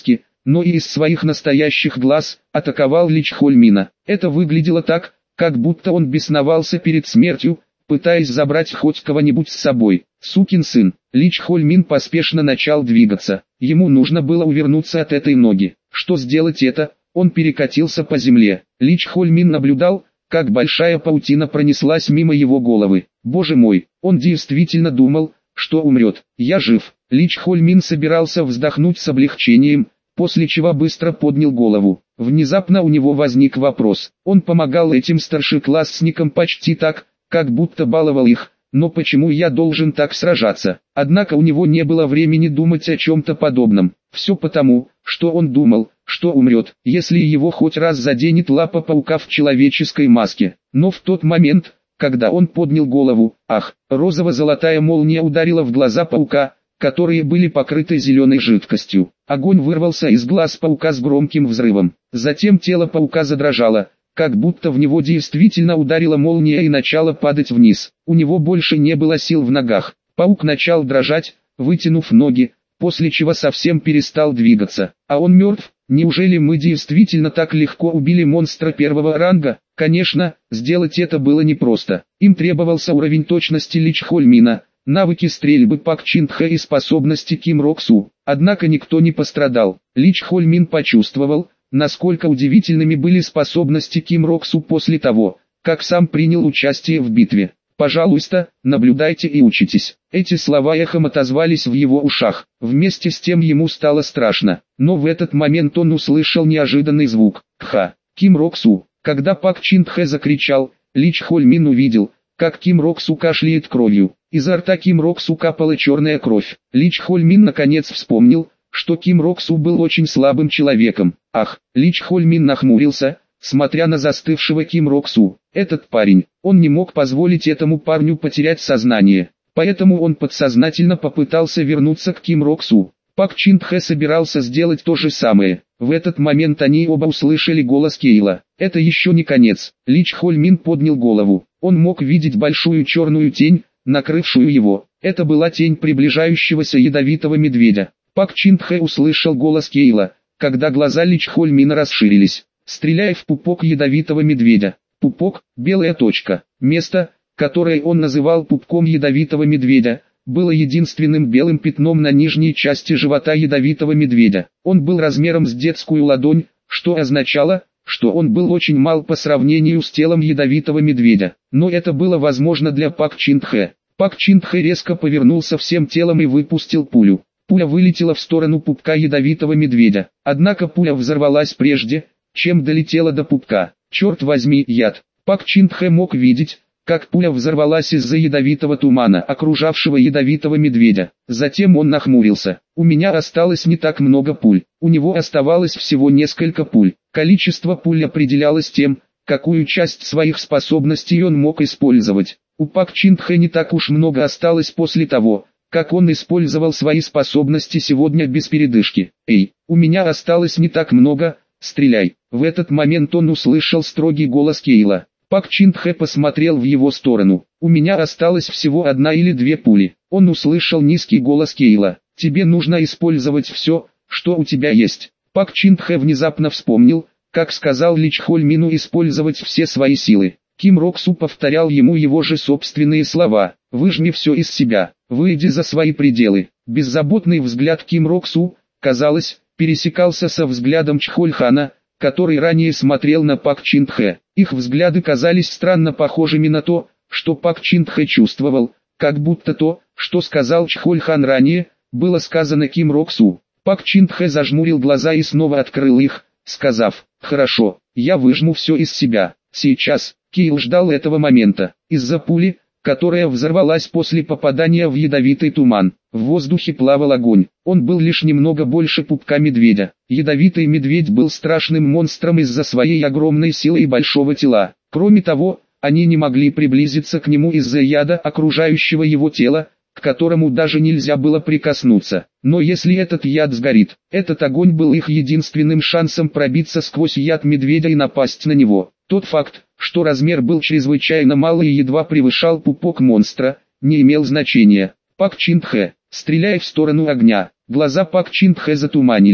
но и из своих настоящих глаз, атаковал Ли Чхольмина. Это выглядело так, как будто он бесновался перед смертью, пытаясь забрать хоть кого-нибудь с собой. Сукин сын. Ли Чхольмин поспешно начал двигаться. Ему нужно было увернуться от этой ноги. Что сделать это? Он перекатился по земле. Ли Чхольмин наблюдал, как большая паутина пронеслась мимо его головы. Боже мой, он действительно думал, что умрет. Я жив. Ли Чхольмин собирался вздохнуть с облегчением, после чего быстро поднял голову. Внезапно у него возник вопрос. Он помогал этим старшеклассникам почти так, как будто баловал их, но почему я должен так сражаться? Однако у него не было времени думать о чем-то подобном. Все потому, что он думал, что умрет, если его хоть раз заденет лапа паука в человеческой маске. Но в тот момент, когда он поднял голову, ах, розово-золотая молния ударила в глаза паука, которые были покрыты зеленой жидкостью. Огонь вырвался из глаз паука с громким взрывом. Затем тело паука задрожало, как будто в него действительно ударила молния и начало падать вниз. У него больше не было сил в ногах. Паук начал дрожать, вытянув ноги, после чего совсем перестал двигаться. А он мертв? Неужели мы действительно так легко убили монстра первого ранга? Конечно, сделать это было непросто. Им требовался уровень точности Ли Чхольмина, навыки стрельбы Пак Чин Тхэ и способности Ким Рок Су. Однако никто не пострадал. Ли Чхольмин почувствовал, насколько удивительными были способности Ким Рок Су после того, как сам принял участие в битве. «Пожалуйста, наблюдайте и учитесь». Эти слова эхом отозвались в его ушах. Вместе с тем ему стало страшно. Но в этот момент он услышал неожиданный звук. Кха! Ким Рок Су. Когда Пак Чин Тхэ закричал, Ли Чхольмин увидел, как Ким Рок Су кашляет кровью. Изо рта Ким Рок Су капала черная кровь. Ли Чхольмин наконец вспомнил, что Ким Рок Су был очень слабым человеком. Ах! Ли Чхольмин нахмурился, смотря на застывшего Ким Рок Су. Этот парень, он не мог позволить этому парню потерять сознание, поэтому он подсознательно попытался вернуться к Ким Рок Су. Пак Чин Тхэ собирался сделать то же самое. В этот момент они оба услышали голос Кейла. Это еще не конец. Ли Чхольмин поднял голову. Он мог видеть большую черную тень, накрывшую его. Это была тень приближающегося ядовитого медведя. Пак Чин Тхэ услышал голос Кейла, когда глаза Ли Чхольмина расширились. «Стреляй в пупок ядовитого медведя». Пупок, белая точка. Место, которое он называл пупком ядовитого медведя, было единственным белым пятном на нижней части живота ядовитого медведя. Он был размером с детскую ладонь, что означало, что он был очень мал по сравнению с телом ядовитого медведя. Но это было возможно для Пак Чин Тхэ. Пак Чин Тхэ резко повернулся всем телом и выпустил пулю. Пуля вылетела в сторону пупка ядовитого медведя. Однако пуля взорвалась прежде, чем долетела до пупка. Черт возьми, яд. Пак Чин Тхэ мог видеть, как пуля взорвалась из-за ядовитого тумана, окружавшего ядовитого медведя. Затем он нахмурился. У меня осталось не так много пуль. У него оставалось всего несколько пуль. Количество пуль определялось тем, какую часть своих способностей он мог использовать. У Пак Чин Тхэ не так уж много осталось после того, как он использовал свои способности сегодня без передышки. «Эй, у меня осталось не так много, стреляй». В этот момент он услышал строгий голос Кейла. Пак Чин Тхэ посмотрел в его сторону. «У меня осталось всего одна или две пули». Он услышал низкий голос Кейла. «Тебе нужно использовать все, что у тебя есть». Пак Чин Тхэ внезапно вспомнил, как сказал Ли Чхольмину использовать все свои силы. Ким Рок Су повторял ему его же собственные слова. «Выжми все из себя, выйди за свои пределы». Беззаботный взгляд Ким Рок Су, казалось, пересекался со взглядом Чхольхана, который ранее смотрел на Пак Чин Тхэ. Их взгляды казались странно похожими на то, что Пак Чин Тхэ чувствовал, как будто то, что сказал Чхольхан ранее, было сказано Ким Рок Су. Пак Чин Тхэ зажмурил глаза и снова открыл их, сказав: «Хорошо, я выжму все из себя». Сейчас, Кейл ждал этого момента. Из-за пули, которая взорвалась после попадания в ядовитый туман, в воздухе плавал огонь. Он был лишь немного больше пупка медведя. Ядовитый медведь был страшным монстром из-за своей огромной силы и большого тела. Кроме того, они не могли приблизиться к нему из-за яда, окружающего его тело, к которому даже нельзя было прикоснуться. Но если этот яд сгорит, этот огонь был их единственным шансом пробиться сквозь яд медведя и напасть на него. Тот факт, что размер был чрезвычайно малый и едва превышал пупок монстра, не имел значения. Пак Чин Тхэ, стреляй в сторону огня. Глаза Пак Чин Тхэ затуманились.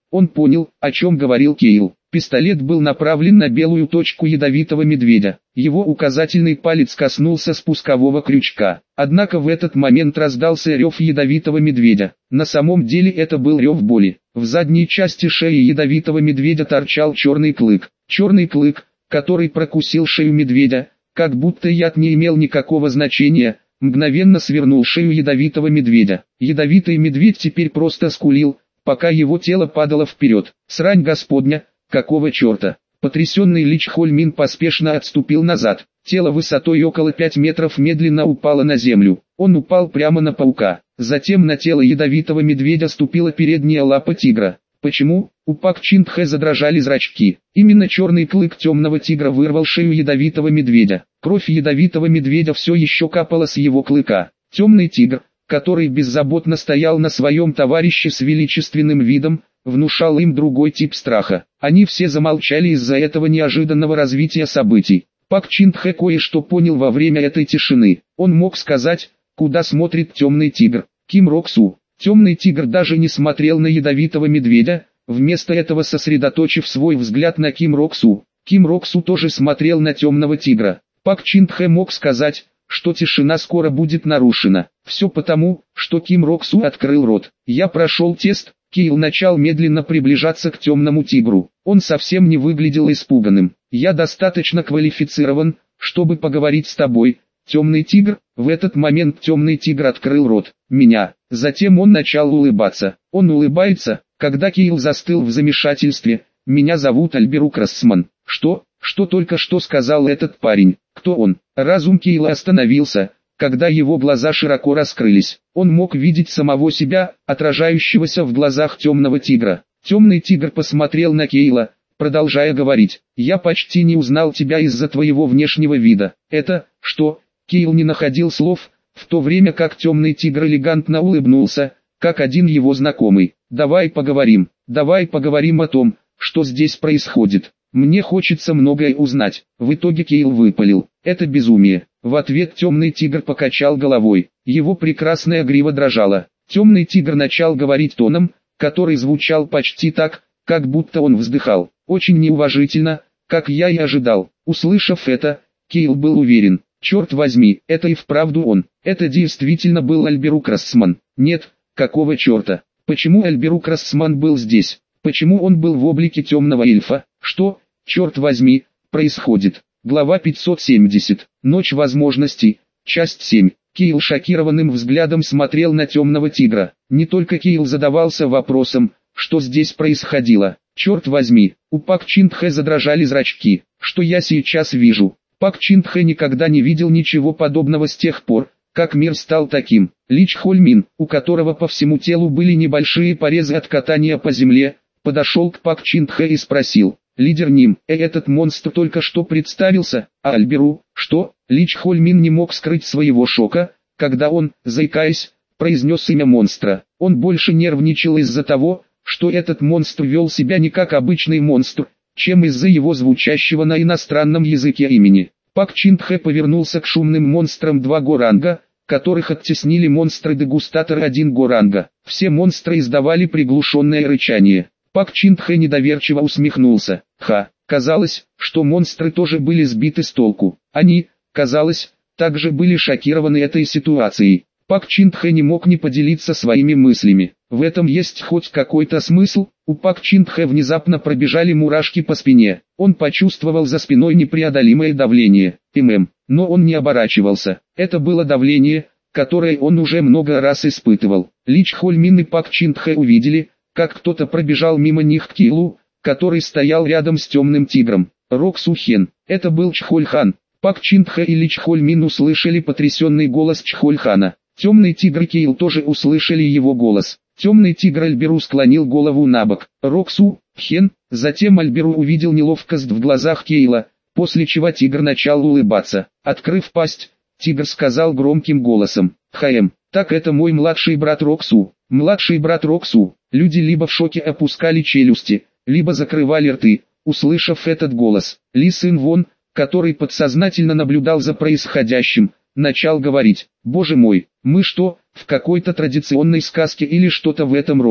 Он понял, о чем говорил Кейл. Пистолет был направлен на белую точку ядовитого медведя. Его указательный палец коснулся спускового крючка. Однако в этот момент раздался рев ядовитого медведя. На самом деле это был рев боли. В задней части шеи ядовитого медведя торчал черный клык. Черный клык, который прокусил шею медведя, как будто яд не имел никакого значения, мгновенно свернул шею ядовитого медведя. Ядовитый медведь теперь просто скулил, пока его тело падало вперед. Срань господня! Какого черта? Потрясенный Лич Хольмин поспешно отступил назад. Тело высотой около пяти метров медленно упало на землю. Он упал прямо на паука. Затем на тело ядовитого медведя ступила передняя лапа тигра. Почему? У Пак Чин Тхэ задрожали зрачки. Именно черный клык темного тигра вырвал шею ядовитого медведя. Кровь ядовитого медведя все еще капала с его клыка. Темный тигр, который беззаботно стоял на своем товарище с величественным видом, внушал им другой тип страха. Они все замолчали из-за этого неожиданного развития событий. Пак Чин Тхэ кое-что понял во время этой тишины. Он мог сказать, куда смотрит темный тигр. Ким Рок Су. Темный тигр даже не смотрел на ядовитого медведя, вместо этого сосредоточив свой взгляд на Ким Рок Су. Ким Рок Су тоже смотрел на темного тигра. Пак Чин Тхэ мог сказать, что тишина скоро будет нарушена. Все потому, что Ким Рок Су открыл рот. Я прошел тест. Кейл начал медленно приближаться к темному тигру. Он совсем не выглядел испуганным. «Я достаточно квалифицирован, чтобы поговорить с тобой, темный тигр». В этот момент темный тигр открыл рот. «Меня». Затем он начал улыбаться. Он улыбается, когда Кейл застыл в замешательстве. «Меня зовут Альберук Рассман». «Что? Что только что сказал этот парень? Кто он?» Разум Кейла остановился, когда его глаза широко раскрылись. Он мог видеть самого себя, отражающегося в глазах темного тигра. Темный тигр посмотрел на Кейла, продолжая говорить: «Я почти не узнал тебя из-за твоего внешнего вида». «Это, что?» Кейл не находил слов, в то время как темный тигр элегантно улыбнулся, как один его знакомый. «Давай поговорим, давай поговорим о том, что здесь происходит. Мне хочется многое узнать». В итоге Кейл выпалил: «Это безумие». В ответ темный тигр покачал головой. Его прекрасная грива дрожала. Темный тигр начал говорить тоном, который звучал почти так, как будто он вздыхал. Очень неуважительно, как я и ожидал. Услышав это, Кейл был уверен. Черт возьми, это и вправду он. Это действительно был Альберук Рассман. Нет, какого черта? Почему Альберук Рассман был здесь? Почему он был в облике темного эльфа? Что, черт возьми, происходит? Глава пятьсот семьдесят. Ночь возможностей. Часть семь. Кейл шокированным взглядом смотрел на темного тигра. Не только Кейл задавался вопросом, что здесь происходило. Черт возьми, у Пак Чин Тхэ задрожали зрачки. Что я сейчас вижу? Пак Чин Тхэ никогда не видел ничего подобного с тех пор, как мир стал таким. Лич Хольмин, у которого по всему телу были небольшие порезы от катания по земле, подошел к Пак Чин Тхэ и спросил: «Лидер Ним, э, этот монстр только что представился, а Альберу, что?» Лич Хольмин не мог скрыть своего шока, когда он, заикаясь, произнес имя монстра. Он больше нервничал из-за того, что этот монстр вел себя не как обычный монстр, чем из-за его звучащего на иностранном языке имени. Пак Чин Тхэ повернулся к шумным монстрам два горанга, которых оттеснили монстры-дегустаторы один горанга. Все монстры издавали приглушенное рычание. Пак Чин Тхэ недоверчиво усмехнулся. Ха, казалось, что монстры тоже были сбиты с толку. Они, казалось, также были шокированы этой ситуацией. Пак Чин Тхэ не мог не поделиться своими мыслями. В этом есть хоть какой-то смысл? У Пак Чин Тхэ внезапно пробежали мурашки по спине. Он почувствовал за спиной непреодолимое давление. ММ. Но он не оборачивался. Это было давление, которое он уже много раз испытывал. Лич Хольмин и Пак Чин Тхэ увидели, как кто-то пробежал мимо них к Кейлу, который стоял рядом с темным тигром. Рок Су Хен. Это был Чхоль Хан. Пак Чин Тхэ и Лич Хольмин услышали потрясенный голос Чхоль Хана. Темный тигр Кейл тоже услышали его голос. Темный тигр Альберу склонил голову набок. Рок Су Хен. Затем Альберу увидел неловкость в глазах Кейла, после чего тигр начал улыбаться. Открыв пасть, тигр сказал громким голосом: «Хаем, так это мой младший брат Рок Су». Младший брат Рок Су. Люди либо в шоке опускали челюсти, либо закрывали рты, услышав этот голос. Ли Сын Вон, который подсознательно наблюдал за происходящим, начал говорить: «Боже мой, мы что, в какой-то традиционной сказке или что-то в этом роде?»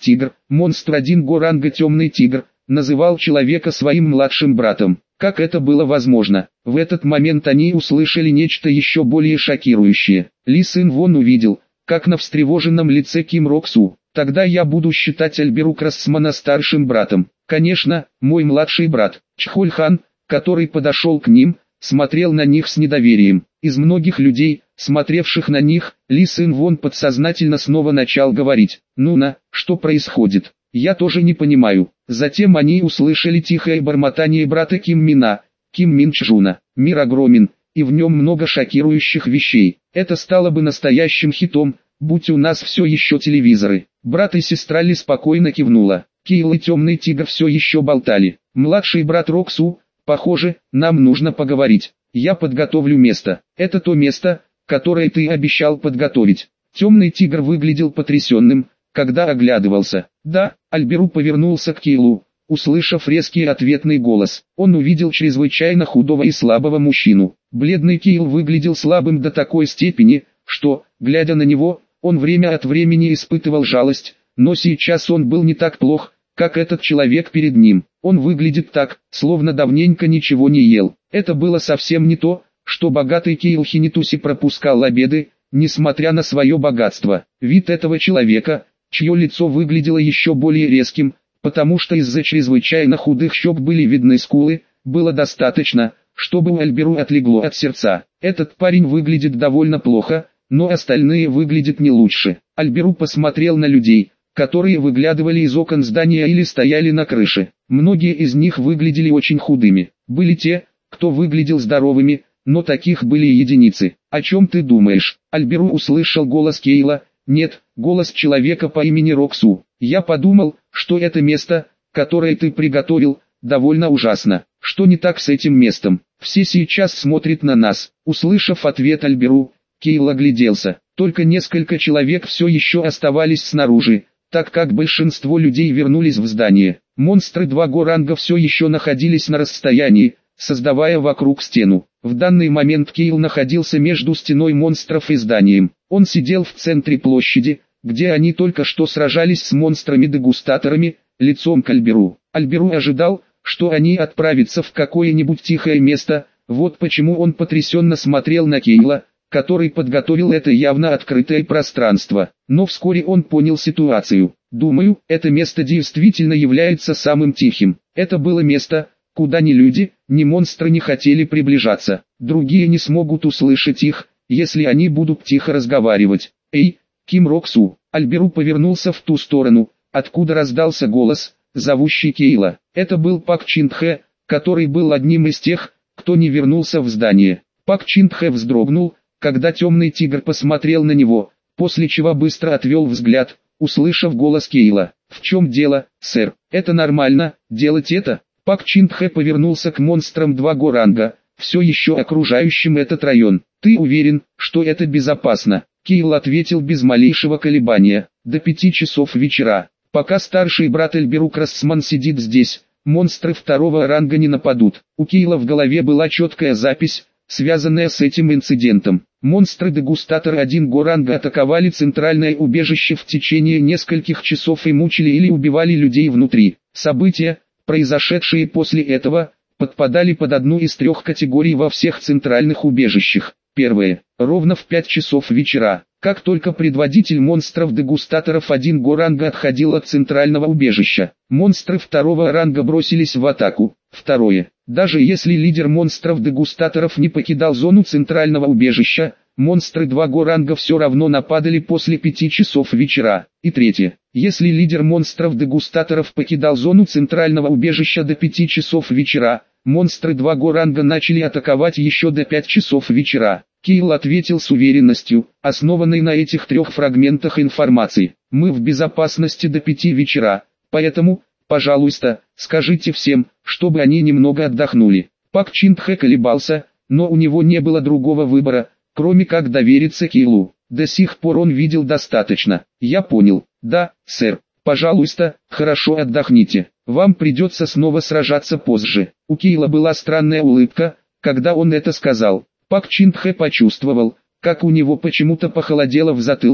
Тигр, монстр один го ранга темный тигр, называл человека своим младшим братом. Как это было возможно? В этот момент они услышали нечто еще более шокирующее. Ли Сын Вон увидел, как на встревоженном лице Ким Рок Су. Тогда я буду считать Альберу Крассмана старшим братом. Конечно, мой младший брат. Чхоль Хан, который подошел к ним, смотрел на них с недоверием. Из многих людей, смотревших на них, Ли Сын Вон подсознательно снова начал говорить: «Ну-на, что происходит? Я тоже не понимаю». Затем они услышали тихое бормотание брата Ким Мина, Ким Мин Чжуна. Мир огромен, и в нем много шокирующих вещей. Это стало бы настоящим хитом, будь у нас все еще телевизоры. Брат и сестра Ли спокойно кивнула. Кейл и темный тигр все еще болтали. Младший брат Роксу: «Похоже, нам нужно поговорить. Я подготовлю место. Это то место, которое ты обещал подготовить». Темный тигр выглядел потрясенным, когда оглядывался. «Да», Альберу повернулся к Кейлу, услышав резкий ответный голос. Он увидел чрезвычайно худого и слабого мужчину. Бледный Кейл выглядел слабым до такой степени, что, глядя на него, он время от времени испытывал жалость, но сейчас он был не так плох, как этот человек перед ним. Он выглядит так, словно давненько ничего не ел. Это было совсем не то, что богатый Кейл Хинитуси пропускал обеды, несмотря на свое богатство. Вид этого человека, чье лицо выглядело еще более резким, потому что из-за чрезвычайно худых щек были видны скулы, было достаточно, чтобы у Альберу отлегло от сердца. Этот парень выглядит довольно плохо, но остальные выглядят не лучше. Альберу посмотрел на людей, которые выглядывали из окон здания или стояли на крыше. Многие из них выглядели очень худыми. Были те, кто выглядел здоровыми, но таких были единицы. «О чем ты думаешь?» Альберу услышал голос Кейла. «Нет, голос человека по имени Роксу. Я подумал, что это место, которое ты приготовил, довольно ужасно. Что не так с этим местом? Все сейчас смотрят на нас». Услышав ответ Альберу, Кейл огляделся. Только несколько человек все еще оставались снаружи, так как большинство людей вернулись в здание. Монстры два го ранга все еще находились на расстоянии, создавая вокруг стену. В данный момент Кейл находился между стеной монстров и зданием. Он сидел в центре площади, где они только что сражались с монстрами-дегустаторами, лицом к Альберу. Альберу ожидал, что они отправятся в какое-нибудь тихое место, вот почему он потрясенно смотрел на Кейла, который подготовил это явно открытое пространство. Но вскоре он понял ситуацию. «Думаю, это место действительно является самым тихим. Это было место, куда ни люди, ни монстры не хотели приближаться. Другие не смогут услышать их, если они будут тихо разговаривать». «Эй, Ким Роксу!» Альберу повернулся в ту сторону, откуда раздался голос, зовущий Кейла. Это был Пак Чинтхэ, который был одним из тех, кто не вернулся в здание. Пак Чинтхэ вздрогнул, когда темный тигр посмотрел на него, после чего быстро отвел взгляд, услышав голос Кейла. «В чем дело, сэр? Это нормально, делать это?» Пак Чинтхэ повернулся к монстрам два го ранга, все еще окружающим этот район. «Ты уверен, что это безопасно?» Кейл ответил без малейшего колебания. «До пяти часов вечера. Пока старший брат Альберу Крассман сидит здесь, монстры второго ранга не нападут». У Кейла в голове была четкая запись, связанная с этим инцидентом. Монстры-дегустаторы один го ранга атаковали центральное убежище в течение нескольких часов и мучили или убивали людей внутри. События, произошедшие после этого, подпадали под одну из трех категорий во всех центральных убежищах. Первое. Ровно в пять часов вечера, как только предводитель монстров-дегустаторов один го ранга отходил от центрального убежища, монстры второго ранга бросились в атаку. Второе. Даже если лидер монстров-дегустаторов не покидал зону центрального убежища, монстры два го ранга все равно нападали после пяти часов вечера. И третье. Если лидер монстров-дегустаторов покидал зону центрального убежища до пяти часов вечера, монстры два го ранга начали атаковать еще до пяти часов вечера. Кейл ответил с уверенностью, основанной на этих трех фрагментах информации. «Мы в безопасности до пяти вечера, поэтому, пожалуйста, скажите всем, чтобы они немного отдохнули». Пак Чинтхэ колебался, но у него не было другого выбора, кроме как довериться Кейлу. До сих пор он видел достаточно. «Я понял. Да, сэр. Пожалуйста, хорошо отдохните. Вам придется снова сражаться позже». У Кейла была странная улыбка, когда он это сказал. Пак Чинтхэ почувствовал, как у него почему-то похолодело в затылке,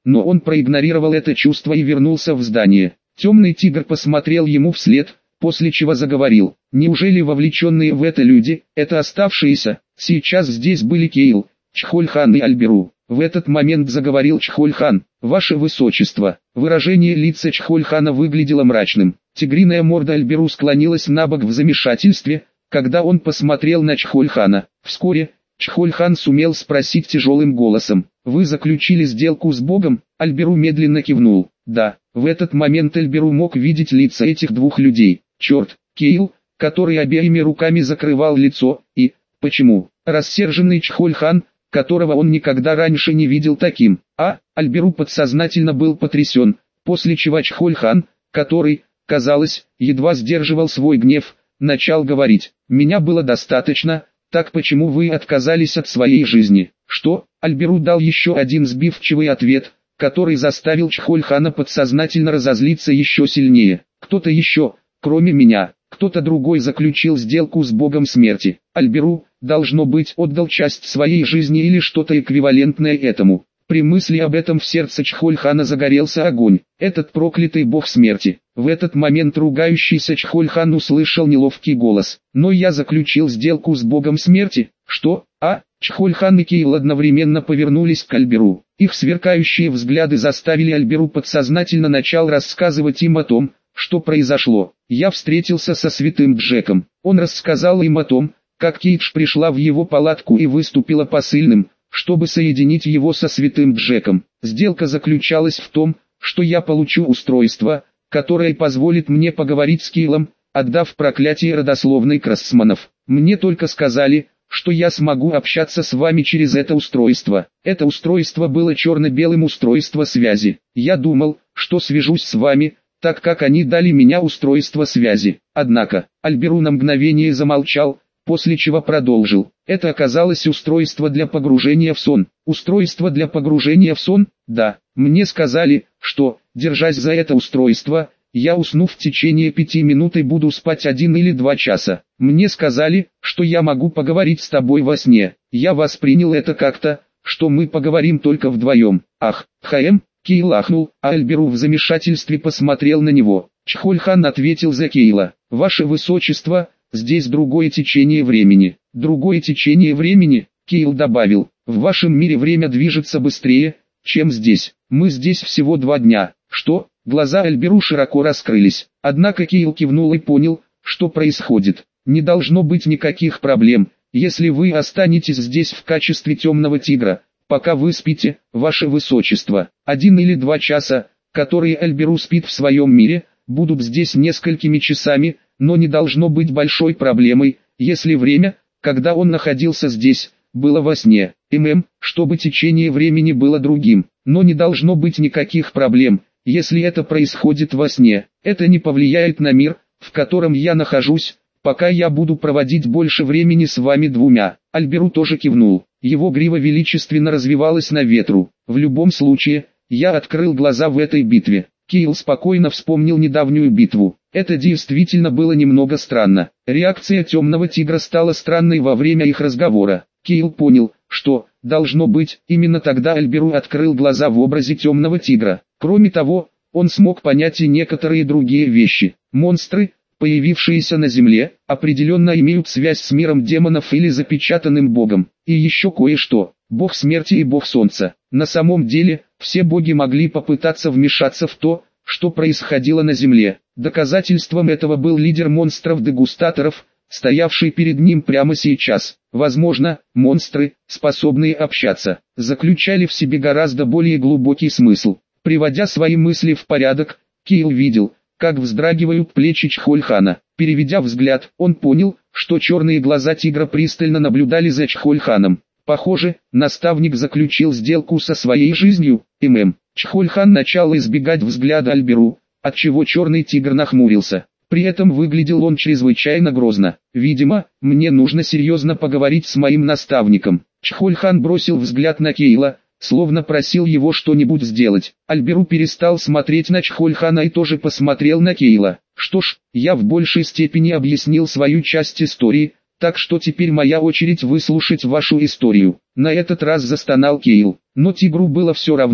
но он проигнорировал это чувство и вернулся в здание. Темный тигр посмотрел ему вслед, после чего заговорил. Неужели вовлеченные в это люди, это оставшиеся, сейчас здесь были Кейл, Чхоль-хан и Альберу? В этот момент заговорил Чхоль-хан. «Ваше Высочество». Выражение лица Чхоль-хана выглядело мрачным. Тигриная морда Альберу склонилась набок в замешательстве, когда он посмотрел на Чхоль-хана. Вскоре, Чхоль-хан сумел спросить тяжелым голосом: «Вы заключили сделку с Богом?» Альберу медленно кивнул. «Да». В этот момент Альберу мог видеть лица этих двух людей. Черт, Кейл, который обеими руками закрывал лицо, и, почему, рассерженный Чхоль-хан, которого он никогда раньше не видел таким. А, Альберу подсознательно был потрясен, после чего Чхоль-хан, который, казалось, едва сдерживал свой гнев, начал говорить: «Меня было достаточно, так почему вы отказались от своей жизни?» «Что?» Альберу дал еще один сбивчивый ответ, который заставил Чхоль-хана подсознательно разозлиться еще сильнее. «Кто-то еще, кроме меня, кто-то другой заключил сделку с Богом смерти. Альберу, должно быть, отдал часть своей жизни или что-то эквивалентное этому». При мысли об этом в сердце Чхоль-хана загорелся огонь. Этот проклятый бог смерти. В этот момент ругающийся Чхоль-хан услышал неловкий голос: «Но я заключил сделку с богом смерти». «Что?» А? Чхоль-хан и Кейл одновременно повернулись к Альберу. Их сверкающие взгляды заставили Альберу подсознательно начал рассказывать им о том, что произошло. «Я встретился со святым Джеком. Он рассказал им о том, как Кейдж пришла в его палатку и выступила посыльным, чтобы соединить его со святым Джеком. Сделка заключалась в том, что я получу устройство, которое позволит мне поговорить с Кейлом, отдав проклятие родословной Крассманов. Мне только сказали, что я смогу общаться с вами через это устройство. Это устройство было черно-белым устройство связи. Я думал, что свяжусь с вами, так как они дали меня устройство связи». Однако, Альберу на мгновение замолчал, после чего продолжил: «Это оказалось устройство для погружения в сон». «Устройство для погружения в сон?» «Да, мне сказали, что, держась за это устройство, я усну в течение пяти минут и буду спать один или два часа. Мне сказали, что я могу поговорить с тобой во сне. Я воспринял это как-то, что мы поговорим только вдвоем». «Ах, Хаэм!» Кейл ахнул, а Альберу в замешательстве посмотрел на него. Чхоль-хан ответил за Кейла: «Ваше Высочество, здесь другое течение времени». «Другое течение времени?» Кейл добавил: «В вашем мире время движется быстрее, чем здесь. Мы здесь всего два дня». «Что?» Глаза Альберу широко раскрылись. Однако Кейл кивнул и понял, что происходит. «Не должно быть никаких проблем, если вы останетесь здесь в качестве темного тигра, пока вы спите, ваше Высочество. Один или два часа, которые Альберу спит в своем мире, будут здесь несколькими часами, но не должно быть большой проблемой, если время, когда он находился здесь, было во сне. ММ, чтобы течение времени было другим, но не должно быть никаких проблем, если это происходит во сне. Это не повлияет на мир, в котором я нахожусь, пока я буду проводить больше времени с вами двумя». Альберу тоже кивнул. Его грива величественно развивалась на ветру. «В любом случае, я открыл глаза в этой битве». Кейл спокойно вспомнил недавнюю битву. Это действительно было немного странно. Реакция темного тигра стала странной во время их разговора. Кейл понял, что, должно быть, именно тогда Альберу открыл глаза в образе темного тигра. Кроме того, он смог понять и некоторые другие вещи. Монстры, появившиеся на Земле, определенно имеют связь с миром демонов или запечатанным богом. И еще кое-что. Бог смерти и бог солнца. На самом деле, все боги могли попытаться вмешаться в то, что происходило на Земле. Доказательством этого был лидер монстров-дегустаторов, стоявший перед ним прямо сейчас. Возможно, монстры, способные общаться, заключали в себе гораздо более глубокий смысл. Приводя свои мысли в порядок, Кейл видел, как вздрагивают плечи Чхоль-хана. Переведя взгляд, он понял, что черные глаза тигра пристально наблюдали за Чхоль-ханом. Похоже, наставник заключил сделку со своей жизнью. ММ. Чхоль-хан начал избегать взгляда Альберу, отчего черный тигр нахмурился. При этом выглядел он чрезвычайно грозно. «Видимо, мне нужно серьезно поговорить с моим наставником». Чхоль-хан бросил взгляд на Кейла, словно просил его что-нибудь сделать. Альберу перестал смотреть на Чхоль-хана и тоже посмотрел на Кейла. «Что ж, я в большей степени объяснил свою часть истории, так что теперь моя очередь выслушать вашу историю». На этот раз застонал Кейл, но тигру было все равно,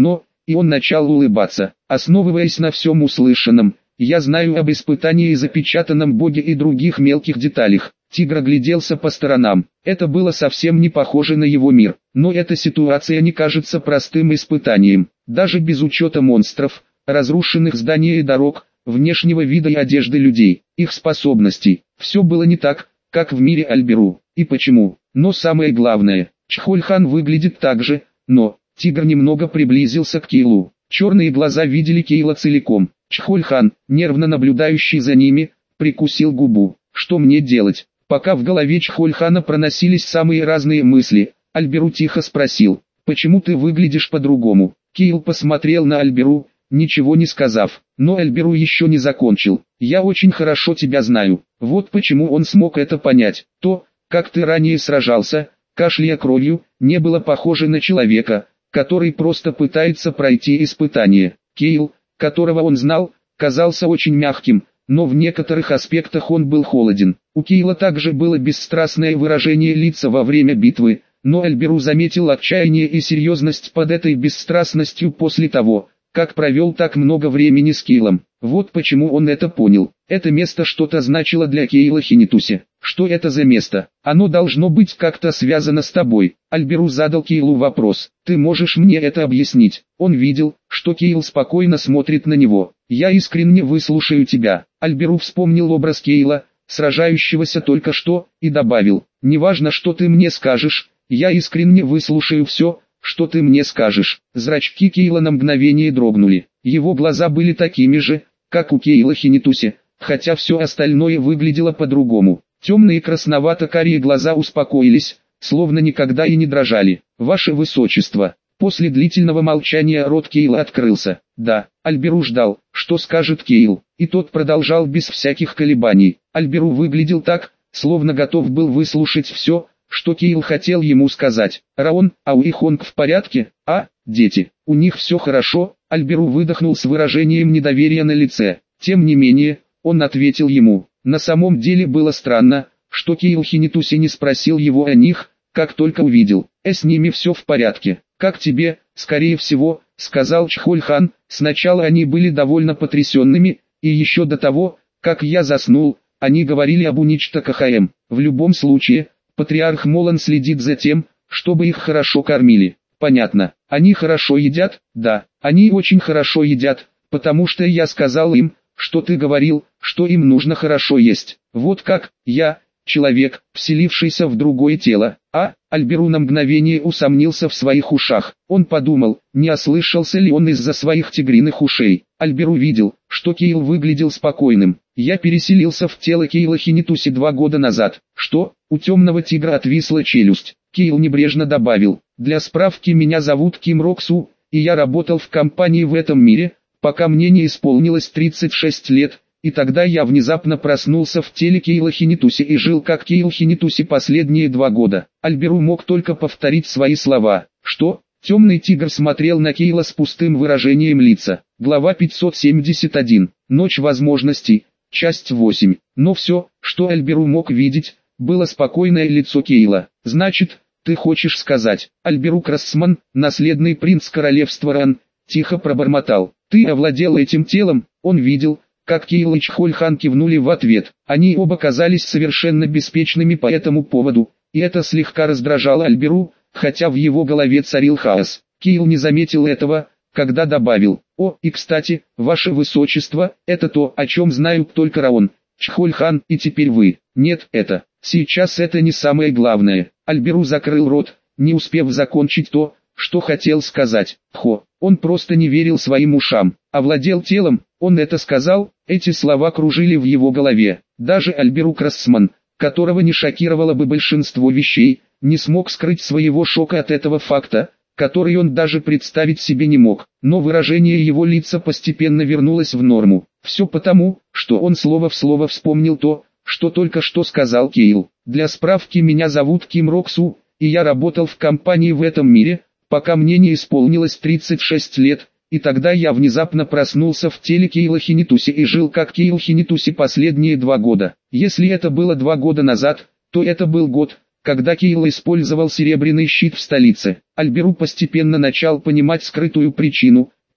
и он начал улыбаться. Основываясь на всем услышанном, я знаю об испытании, запечатанном Боге и других мелких деталях. Тигр огляделся по сторонам. Это было совсем не похоже на его мир. Но эта ситуация не кажется простым испытанием. Даже без учета монстров, разрушенных зданий и дорог, внешнего вида и одежды людей, их способностей. Все было не так, как в мире Альберу. И почему? Но самое главное, Чхольхан выглядит так же, но... Тигр немного приблизился к Кейлу. Черные глаза видели Кейла целиком. Чхольхан, нервно наблюдающий за ними, прикусил губу. Что мне делать? Пока в голове Чхольхана проносились самые разные мысли, Альберу тихо спросил: «Почему ты выглядишь по-другому?» Кейл посмотрел на Альберу, ничего не сказав. Но Альберу еще не закончил. «Я очень хорошо тебя знаю. Вот почему он смог это понять. То, как ты ранее сражался, кашляя кровью, не было похоже на человека, который просто пытается пройти испытание». Кейл, которого он знал, казался очень мягким, но в некоторых аспектах он был холоден. У Кейла также было бесстрастное выражение лица во время битвы, но Альберу заметил отчаяние и серьезность под этой бесстрастностью после того, как провел так много времени с Кейлом. Вот почему он это понял. Это место что-то значило для Кейла Хинитуси. Что это за место? Оно должно быть как-то связано с тобой. Альберу задал Кейлу вопрос. Ты можешь мне это объяснить? Он видел, что Кейл спокойно смотрит на него. Я искренне выслушаю тебя. Альберу вспомнил образ Кейла, сражающегося только что, и добавил: неважно, что ты мне скажешь, я искренне выслушаю все, что ты мне скажешь. Зрачки Кейла на мгновение дрогнули. Его глаза были такими же, как у Кейла Хинитуси, хотя все остальное выглядело по-другому. Темные красновато-карие глаза успокоились, словно никогда и не дрожали. «Ваше Высочество». После длительного молчания рот Кейла открылся. Да, Альберу ждал, что скажет Кейл, и тот продолжал без всяких колебаний. Альберу выглядел так, словно готов был выслушать все, что Кейл хотел ему сказать. «Раон, а у Ихонг в порядке? А, дети, у них все хорошо?» Альберу выдохнул с выражением недоверия на лице. Тем не менее, он ответил ему. На самом деле было странно, что Кейл Хинитуси не спросил его о них, как только увидел. «Э, с ними все в порядке. Как тебе?» «Скорее всего», — сказал Чхольхан. «Сначала они были довольно потрясенными, и еще до того, как я заснул, они говорили об Уничта КХМ. В любом случае, патриарх Молан следит за тем, чтобы их хорошо кормили». «Понятно. Они хорошо едят?» «Да, они очень хорошо едят, потому что я сказал им, что ты говорил, что им нужно хорошо есть. Вот как, я, человек, вселившийся в другое тело». А, Альберу на мгновение усомнился в своих ушах. Он подумал, не ослышался ли он из-за своих тигриных ушей. Альберу видел, что Кейл выглядел спокойным. «Я переселился в тело Кейла Хинитуси два года назад». «Что?» У темного тигра отвисла челюсть. Кейл небрежно добавил: «Для справки, меня зовут Ким Роксу, и я работал в компании в этом мире, пока мне не исполнилось тридцать шесть лет, и тогда я внезапно проснулся в теле Кейла Хинитуси и жил как Кейл Хинитуси последние два года». Альберу мог только повторить свои слова. «Что?» Темный тигр смотрел на Кейла с пустым выражением лица. Глава пятьсот семьдесят один. Ночь возможностей. Часть восемь. Но все, что Альберу мог видеть, было спокойное лицо Кейла. «Значит, ты хочешь сказать?» Альберу Красман, наследный принц королевства Ран, тихо пробормотал. «Ты овладел этим телом?» Он видел, как Кейл и Чхольхан кивнули в ответ. Они оба казались совершенно беспечными по этому поводу, и это слегка раздражало Альберу, хотя в его голове царил хаос. Кейл не заметил этого, когда добавил: «О, и кстати, ваше высочество, это то, о чем знают только Раон, Чхольхан и теперь вы». «Нет, это, сейчас это не самое главное». Альберу закрыл рот, не успев закончить то, что хотел сказать. Хо, он просто не верил своим ушам. Овладел телом, он это сказал, эти слова кружили в его голове. Даже Альберу Красман, которого не шокировало бы большинство вещей, не смог скрыть своего шока от этого факта, который он даже представить себе не мог. Но выражение его лица постепенно вернулось в норму. Все потому, что он слово в слово вспомнил то, что только что сказал Кейл. «Для справки, меня зовут Ким Роксу, и я работал в компании в этом мире, пока мне не исполнилось тридцать шесть лет, и тогда я внезапно проснулся в теле Кейла Хинитуси и жил как Кейл Хинитуси последние два года. Если это было два года назад, то это был год, когда Кейл использовал серебряный щит в столице». Альберу постепенно начал понимать скрытую причину,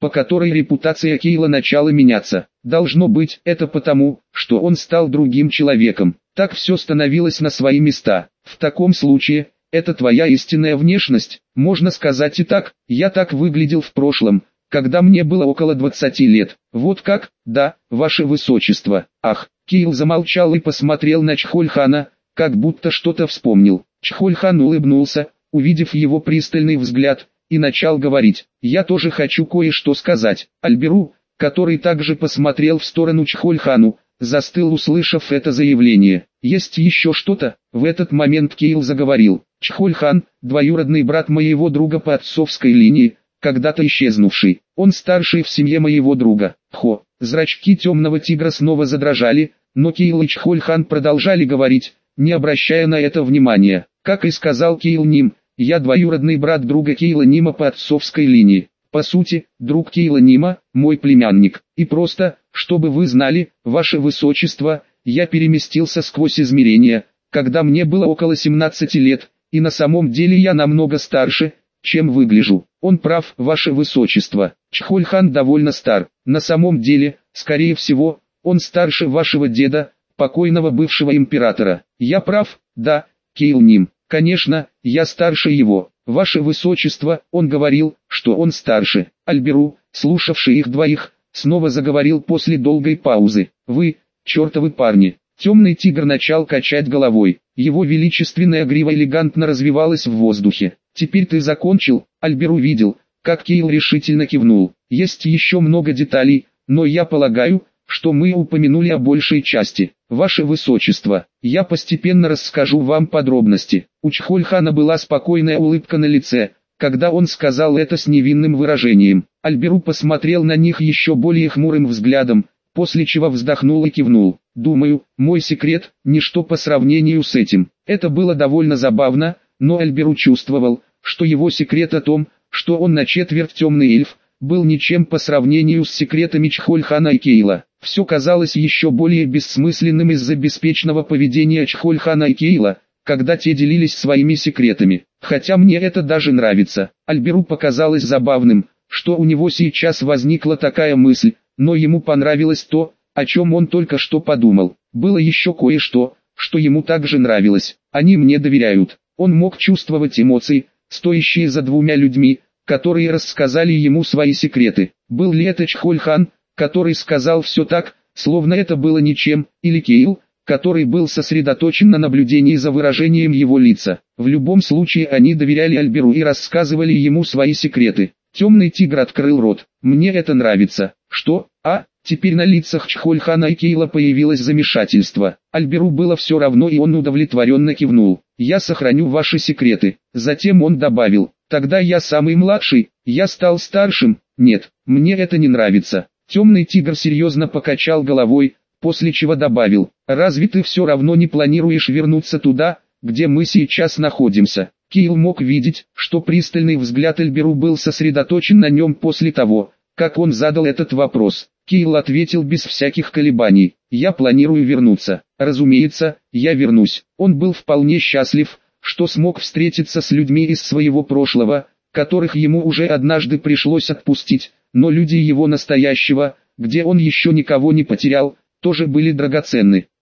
по которой репутация Кейла начала меняться. Должно быть, это потому, что он стал другим человеком. Так все становилось на свои места. В таком случае, это твоя истинная внешность, можно сказать и так. Я так выглядел в прошлом, когда мне было около двадцати лет. Вот как? Да, ваше высочество. Ах, Кейл замолчал и посмотрел на Чхольхана, как будто что-то вспомнил. Чхольхан улыбнулся, увидев его пристальный взгляд, и начал говорить. «Я тоже хочу кое-что сказать». Альберу, который также посмотрел в сторону Чхольхану, застыл, услышав это заявление. «Есть еще что-то?» В этот момент Кейл заговорил. «Чхольхан, двоюродный брат моего друга по отцовской линии, когда-то исчезнувший. Он старший в семье моего друга». Хо, зрачки темного тигра снова задрожали, но Кейл и Чхольхан продолжали говорить, не обращая на это внимания. Как и сказал Кейл Ним, я двоюродный брат друга Кейла Нима по отцовской линии. По сути, друг Кейла Нима, мой племянник. И просто, чтобы вы знали, ваше высочество, я переместился сквозь измерения, когда мне было около семнадцати лет, и на самом деле я намного старше, чем выгляжу. Он прав, ваше высочество. Чхольхан довольно стар. На самом деле, скорее всего, он старше вашего деда, покойного бывшего императора. Я прав, да, Кейл Ним. Конечно, я старше его. Ваше высочество, он говорил, что он старше. Альберу, слушавший их двоих, снова заговорил после долгой паузы. Вы, чертовы парни. Темный тигр начал качать головой. Его величественная грива элегантно развивалась в воздухе. Теперь ты закончил? Альберу видел, как Кейл решительно кивнул. Есть еще много деталей, но я полагаю, что мы упомянули о большей части. Ваше высочество, я постепенно расскажу вам подробности. У Чхольхана была спокойная улыбка на лице, когда он сказал это с невинным выражением. Альберу посмотрел на них еще более хмурым взглядом, после чего вздохнул и кивнул. Думаю, мой секрет – ничто по сравнению с этим. Это было довольно забавно, но Альберу чувствовал, что его секрет о том, что он на четверть темный эльф, был ничем по сравнению с секретами Чхольхана и Кейла. Все казалось еще более бессмысленным из-за беспечного поведения Чхольхана и Кейла, когда те делились своими секретами. Хотя мне это даже нравится. Альберу показалось забавным, что у него сейчас возникла такая мысль, но ему понравилось то, о чем он только что подумал. Было еще кое-что, что ему также нравилось. Они мне доверяют. Он мог чувствовать эмоции, стоящие за двумя людьми, которые рассказали ему свои секреты. Был ли это Чхольхан, который сказал все так, словно это было ничем, или Кейл, который был сосредоточен на наблюдении за выражением его лица. В любом случае они доверяли Альберу и рассказывали ему свои секреты. Темный тигр открыл рот. Мне это нравится. Что? А? Теперь на лицах Чхольхана и Кейла появилось замешательство. Альберу было все равно, и он удовлетворенно кивнул. Я сохраню ваши секреты. Затем он добавил. Тогда я самый младший, я стал старшим. Нет, мне это не нравится. Темный тигр серьезно покачал головой, после чего добавил. Разве ты все равно не планируешь вернуться туда, где мы сейчас находимся? Кейл мог видеть, что пристальный взгляд Альберу был сосредоточен на нем после того, как он задал этот вопрос. Кейл ответил без всяких колебаний. Я планирую вернуться. Разумеется, я вернусь. Он был вполне счастлив, что смог встретиться с людьми из своего прошлого, которых ему уже однажды пришлось отпустить, но люди его настоящего, где он еще никого не потерял, тоже были драгоценны.